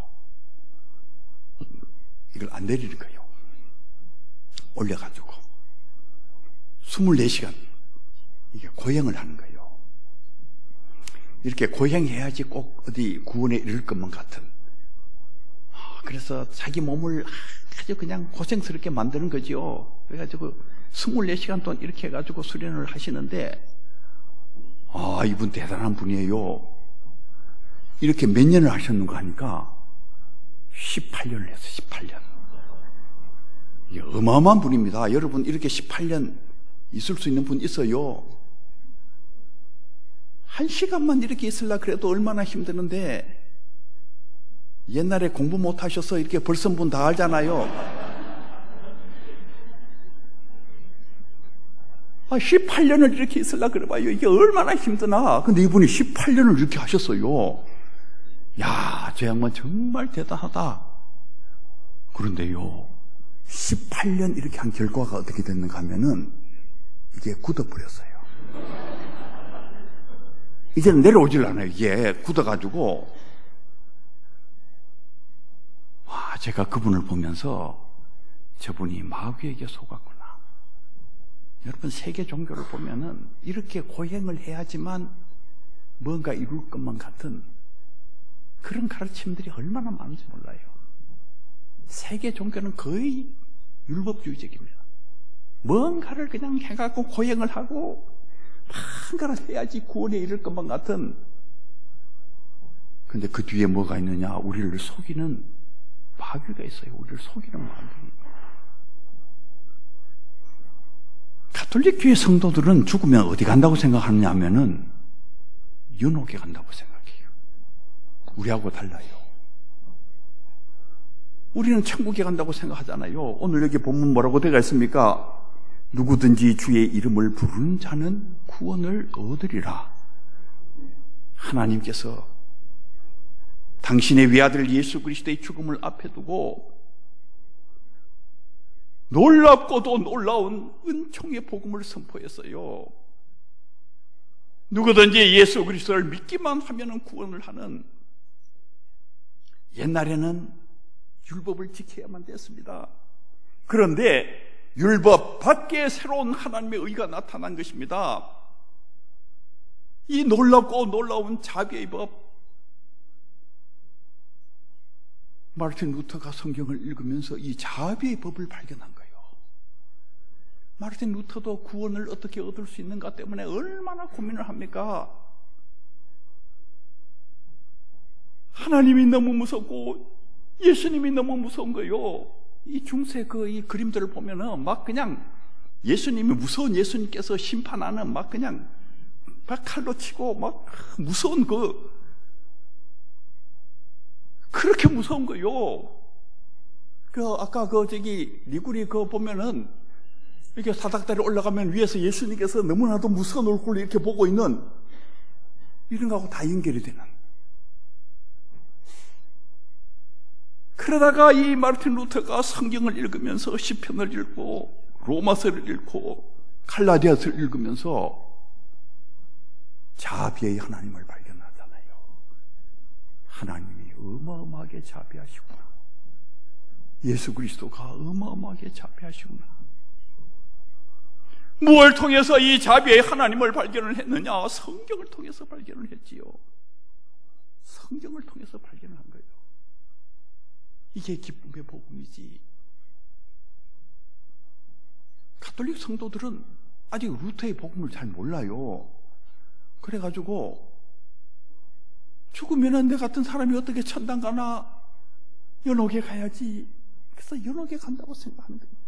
이걸 안 내리는 거예요. 올려가지고 스물네 시간 이게 고행을 하는 거예요. 이렇게 고행해야지 꼭 어디 구원에 이를 것만 같은. 그래서 자기 몸을 아주 그냥 고생스럽게 만드는 거죠. 그래가지고 스물네 시간 동안 이렇게 해가지고 수련을 하시는데, 아, 이분 대단한 분이에요. 이렇게 몇 년을 하셨는가 하니까 십팔 년을 했어요. 십팔 년. 이게 어마어마한 분입니다. 여러분, 이렇게 십팔 년 있을 수 있는 분 있어요. 한 시간만 이렇게 있으려 그래도 얼마나 힘드는데, 옛날에 공부 못 하셔서 이렇게 벌선 분 다 알잖아요. 아, 십팔 년을 이렇게 있으려 그래 봐요. 이게 얼마나 힘드나. 근데 이분이 십팔 년을 이렇게 하셨어요. 야, 저 양반 정말 대단하다. 그런데요, 십팔 년 이렇게 한 결과가 어떻게 됐는가 하면은 이게 굳어버렸어요. 이제는 내려오질 않아요. 이게 굳어가지고. 와, 제가 그분을 보면서 저분이 마귀에게 속았구나. 여러분, 세계 종교를 보면은 이렇게 고행을 해야지만 뭔가 이룰 것만 같은 그런 가르침들이 얼마나 많은지 몰라요. 세계 종교는 거의 율법주의적입니다. 뭔가를 그냥 해갖고 고행을 하고 뭔가를 해야지 구원에 이를 것만 같은. 근데 그 뒤에 뭐가 있느냐? 우리를 속이는 마귀가 있어요. 우리를 속이는 마귀. 가톨릭 교회 성도들은 죽으면 어디 간다고 생각하느냐 하면은 연옥에 간다고 생각해요. 우리하고 달라요. 우리는 천국에 간다고 생각하잖아요. 오늘 여기 본문 뭐라고 되어 있습니까? 누구든지 주의 이름을 부르는 자는 구원을 얻으리라. 하나님께서 당신의 외아들 예수 그리스도의 죽음을 앞에 두고 놀랍고도 놀라운 은총의 복음을 선포했어요. 누구든지 예수 그리스도를 믿기만 하면 구원을 하는. 옛날에는 율법을 지켜야만 됐습니다. 그런데 율법 밖에 새로운 하나님의 의가 나타난 것입니다. 이 놀랍고 놀라운 자비의 법. 마르틴 루터가 성경을 읽으면서 이 자비의 법을 발견한 거예요. 마르틴 루터도 구원을 어떻게 얻을 수 있는가 때문에 얼마나 고민을 합니까? 하나님이 너무 무섭고 예수님이 너무 무서운 거예요. 이 중세 그 이 그림들을 보면은 막 그냥 예수님이 무서운 예수님께서 심판하는 막 그냥 막 칼로 치고 막 무서운 그 그렇게 무서운 거예요. 그 아까 그 저기 리구리 그 보면은 이렇게 사닥다리 올라가면 위에서 예수님께서 너무나도 무서운 얼굴을 이렇게 보고 있는 이런 거하고 다 연결이 되는. 그러다가 이 마르틴 루터가 성경을 읽으면서 시편을 읽고 로마서를 읽고 갈라디아서를 읽으면서 자비의 하나님을 발견하잖아요. 하나님이 어마어마하게 자비하시구나. 예수 그리스도가 어마어마하게 자비하시구나. 무엇을 통해서 이 자비의 하나님을 발견을 했느냐? 성경을 통해서 발견을 했지요. 성경을 통해서 발견을 한 거예요. 이게 기쁨의 복음이지. 가톨릭 성도들은 아직 루터의 복음을 잘 몰라요. 그래가지고 죽으면 내 같은 사람이 어떻게 천당 가나? 연옥에 가야지. 그래서 연옥에 간다고 생각하는 거예요.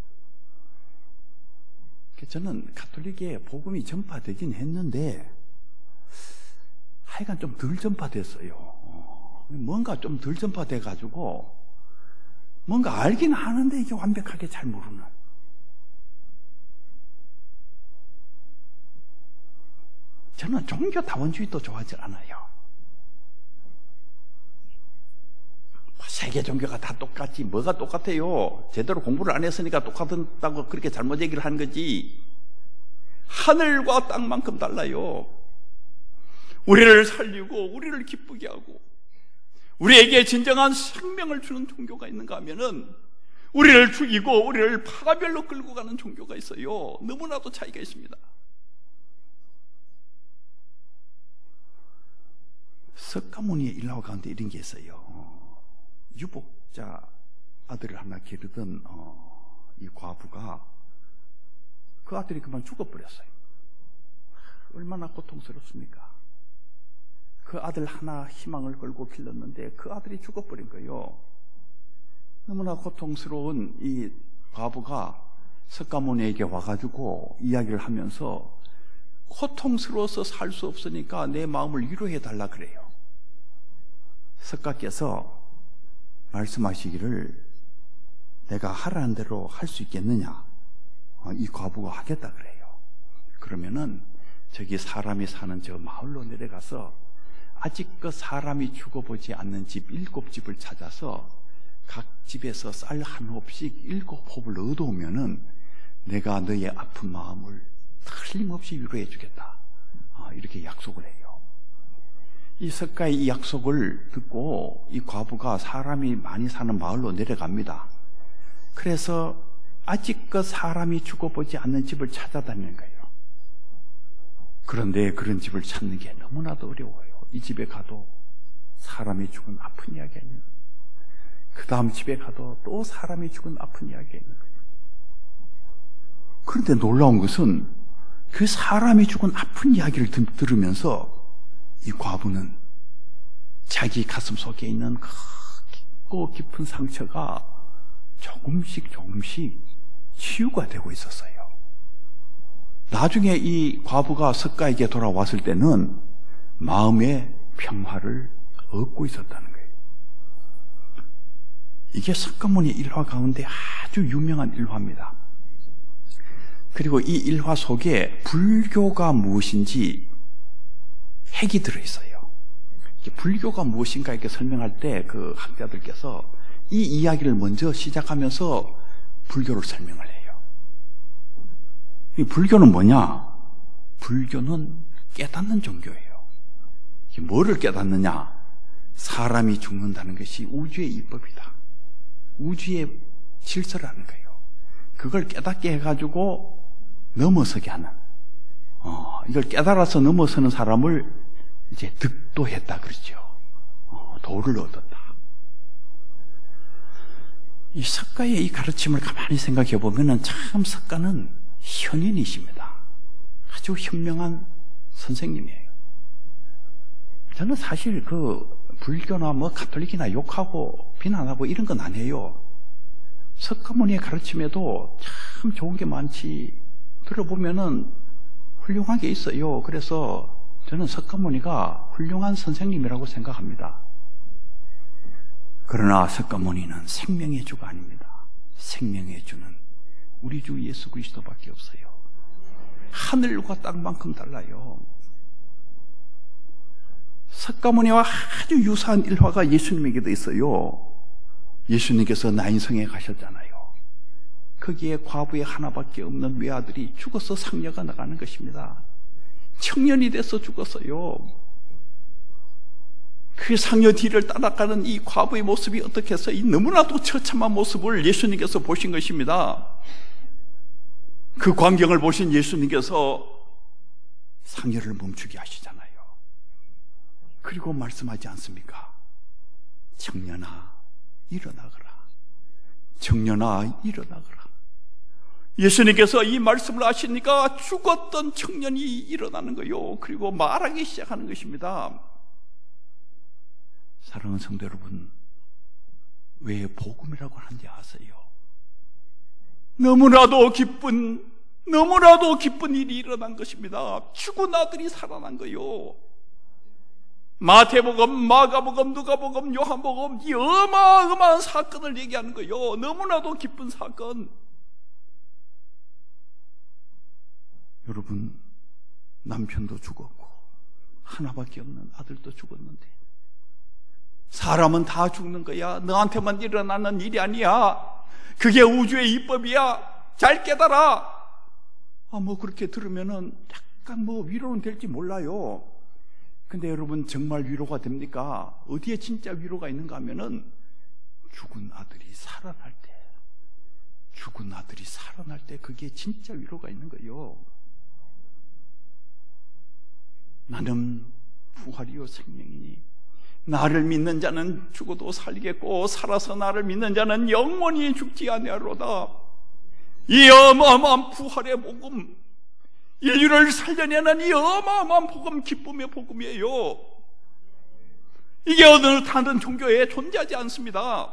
저는 가톨릭에 복음이 전파되긴 했는데 하여간 좀 덜 전파됐어요. 뭔가 좀 덜 전파돼가지고 뭔가 알긴 하는데 이게 완벽하게 잘 모르는. 저는 종교다원주의도 좋아하지 않아요. 세계 종교가 다 똑같지 뭐가 똑같아요? 제대로 공부를 안 했으니까 똑같다고 그렇게 잘못 얘기를 한 거지. 하늘과 땅만큼 달라요. 우리를 살리고 우리를 기쁘게 하고 우리에게 진정한 생명을 주는 종교가 있는가 하면은 우리를 죽이고 우리를 파멸로 끌고 가는 종교가 있어요. 너무나도 차이가 있습니다. 석가모니의 일화 가운데 이런 게 있어요. 유복자 아들을 하나 기르던 어, 이 과부가 그 아들이 그만 죽어버렸어요. 얼마나 고통스럽습니까? 그 아들 하나 희망을 걸고 길렀는데 그 아들이 죽어버린 거예요. 너무나 고통스러운 이 과부가 석가모니에게 와가지고 이야기를 하면서 고통스러워서 살 수 없으니까 내 마음을 위로해달라 그래요. 석가께서 말씀하시기를 내가 하라는 대로 할 수 있겠느냐? 이 과부가 하겠다 그래요. 그러면은 저기 사람이 사는 저 마을로 내려가서 아직껏 사람이 죽어보지 않는 집 일곱 집을 찾아서 각 집에서 쌀 한 홉씩 일곱 홉을 얻어오면은 내가 너의 아픈 마음을 틀림없이 위로해 주겠다. 이렇게 약속을 해요. 이 석가의 이 약속을 듣고 이 과부가 사람이 많이 사는 마을로 내려갑니다. 그래서 아직껏 사람이 죽어보지 않는 집을 찾아다니는 거예요. 그런데 그런 집을 찾는 게 너무나도 어려워요. 이 집에 가도 사람이 죽은 아픈 이야기가 있는, 그 다음 집에 가도 또 사람이 죽은 아픈 이야기가 있는 거예요. 그런데 놀라운 것은 그 사람이 죽은 아픈 이야기를 들으면서 이 과부는 자기 가슴 속에 있는 크고 깊은 상처가 조금씩 조금씩 치유가 되고 있었어요. 나중에 이 과부가 석가에게 돌아왔을 때는 마음의 평화를 얻고 있었다는 거예요. 이게 석가모니 일화 가운데 아주 유명한 일화입니다. 그리고 이 일화 속에 불교가 무엇인지 핵이 들어있어요. 불교가 무엇인가 이렇게 설명할 때 그 학자들께서 이 이야기를 먼저 시작하면서 불교를 설명을 해요. 이 불교는 뭐냐? 불교는 깨닫는 종교예요. 뭐를 깨닫느냐? 사람이 죽는다는 것이 우주의 이법이다. 우주의 질서라는 거예요. 그걸 깨닫게 해가지고 넘어서게 하는, 어, 이걸 깨달아서 넘어서는 사람을 이제 득도했다 그러죠. 어, 도를 얻었다. 이 석가의 이 가르침을 가만히 생각해 보면은 참 석가는 현인이십니다. 아주 현명한 선생님이에요. 저는 사실 그 불교나 뭐 가톨릭이나 욕하고 비난하고 이런 건 안 해요. 석가모니의 가르침에도 참 좋은 게 많지. 들어보면은 훌륭한 게 있어요. 그래서 저는 석가모니가 훌륭한 선생님이라고 생각합니다. 그러나 석가모니는 생명의 주가 아닙니다. 생명의 주는 우리 주 예수 그리스도밖에 없어요. 하늘과 땅만큼 달라요. 석가모니와 아주 유사한 일화가 예수님에게도 있어요. 예수님께서 나인성에 가셨잖아요. 거기에 과부의 하나밖에 없는 외아들이 죽어서 상녀가 나가는 것입니다. 청년이 돼서 죽었어요. 그 상녀 뒤를 따라가는 이 과부의 모습이 어떻게 해서 이 너무나도 처참한 모습을 예수님께서 보신 것입니다. 그 광경을 보신 예수님께서 상녀를 멈추게 하시잖아요. 그리고 말씀하지 않습니까? 청년아 일어나거라. 청년아 일어나거라. 예수님께서 이 말씀을 하시니까 죽었던 청년이 일어나는 거요. 그리고 말하기 시작하는 것입니다. 사랑하는 성도 여러분, 왜 복음이라고 하는지 아세요? 너무나도 기쁜, 너무나도 기쁜 일이 일어난 것입니다. 죽은 아들이 살아난 거요. 마태복음, 마가복음, 누가복음, 요한복음, 이 어마어마한 사건을 얘기하는 거요. 너무나도 기쁜 사건. 여러분, 남편도 죽었고 하나밖에 없는 아들도 죽었는데 사람은 다 죽는 거야. 너한테만 일어나는 일이 아니야. 그게 우주의 이법이야. 잘 깨달아. 아, 뭐 그렇게 들으면은 약간 뭐 위로는 될지 몰라요. 근데 여러분, 정말 위로가 됩니까? 어디에 진짜 위로가 있는가 하면은 죽은 아들이 살아날 때, 죽은 아들이 살아날 때 그게 진짜 위로가 있는 거예요. 나는 부활이요 생명이니 나를 믿는 자는 죽어도 살겠고 살아서 나를 믿는 자는 영원히 죽지 아니하리로다. 이 어마어마한 부활의 복음, 인류를 살려내는 이 어마어마한 복음, 기쁨의 복음이에요. 이게 어느 다른 종교에 존재하지 않습니다.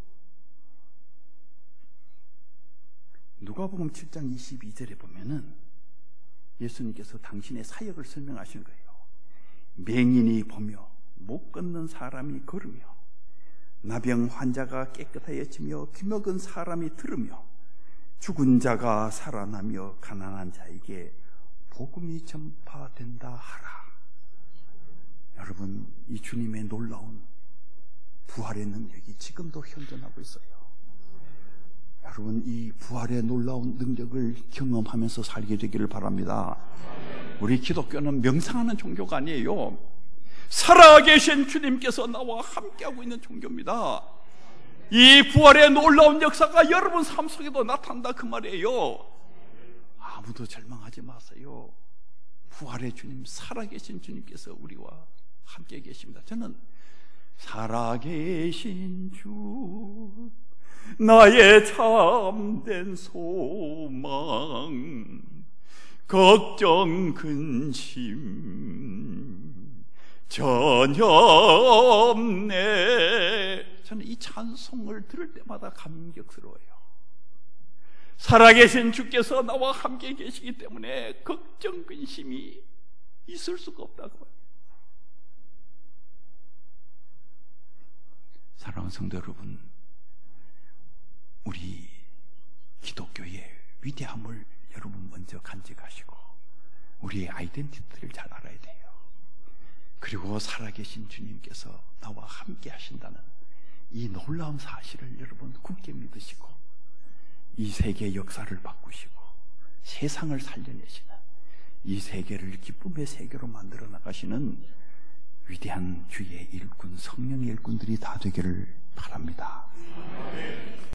누가복음 칠 장 이십이 절에 보면은 예수님께서 당신의 사역을 설명하시는 거예요. 맹인이 보며 못 걷는 사람이 걸으며 나병 환자가 깨끗하여지며 귀먹은 사람이 들으며 죽은 자가 살아나며 가난한 자에게 복음이 전파된다 하라. 여러분, 이 주님의 놀라운 부활의 능력이 지금도 현존하고 있어요. 여러분, 이 부활의 놀라운 능력을 경험하면서 살게 되기를 바랍니다. 우리 기독교는 명상하는 종교가 아니에요. 살아계신 주님께서 나와 함께하고 있는 종교입니다. 이 부활의 놀라운 역사가 여러분 삶 속에도 나타난다 그 말이에요. 아무도 절망하지 마세요. 부활의 주님, 살아계신 주님께서 우리와 함께 계십니다. 저는 살아계신 주, 나의 참된 소망, 걱정 근심 전혀 없네. 저는 이 찬송을 들을 때마다 감격스러워요. 살아계신 주께서 나와 함께 계시기 때문에 걱정 근심이 있을 수가 없다고. 사랑하는 성도 여러분, 우리 기독교의 위대함을 여러분 먼저 간직하시고 우리의 아이덴티티를 잘 알아야 돼요. 그리고 살아계신 주님께서 나와 함께 하신다는 이 놀라운 사실을 여러분 굳게 믿으시고 이 세계의 역사를 바꾸시고 세상을 살려내시는, 이 세계를 기쁨의 세계로 만들어 나가시는 위대한 주의 일꾼, 성령의 일꾼들이 다 되기를 바랍니다.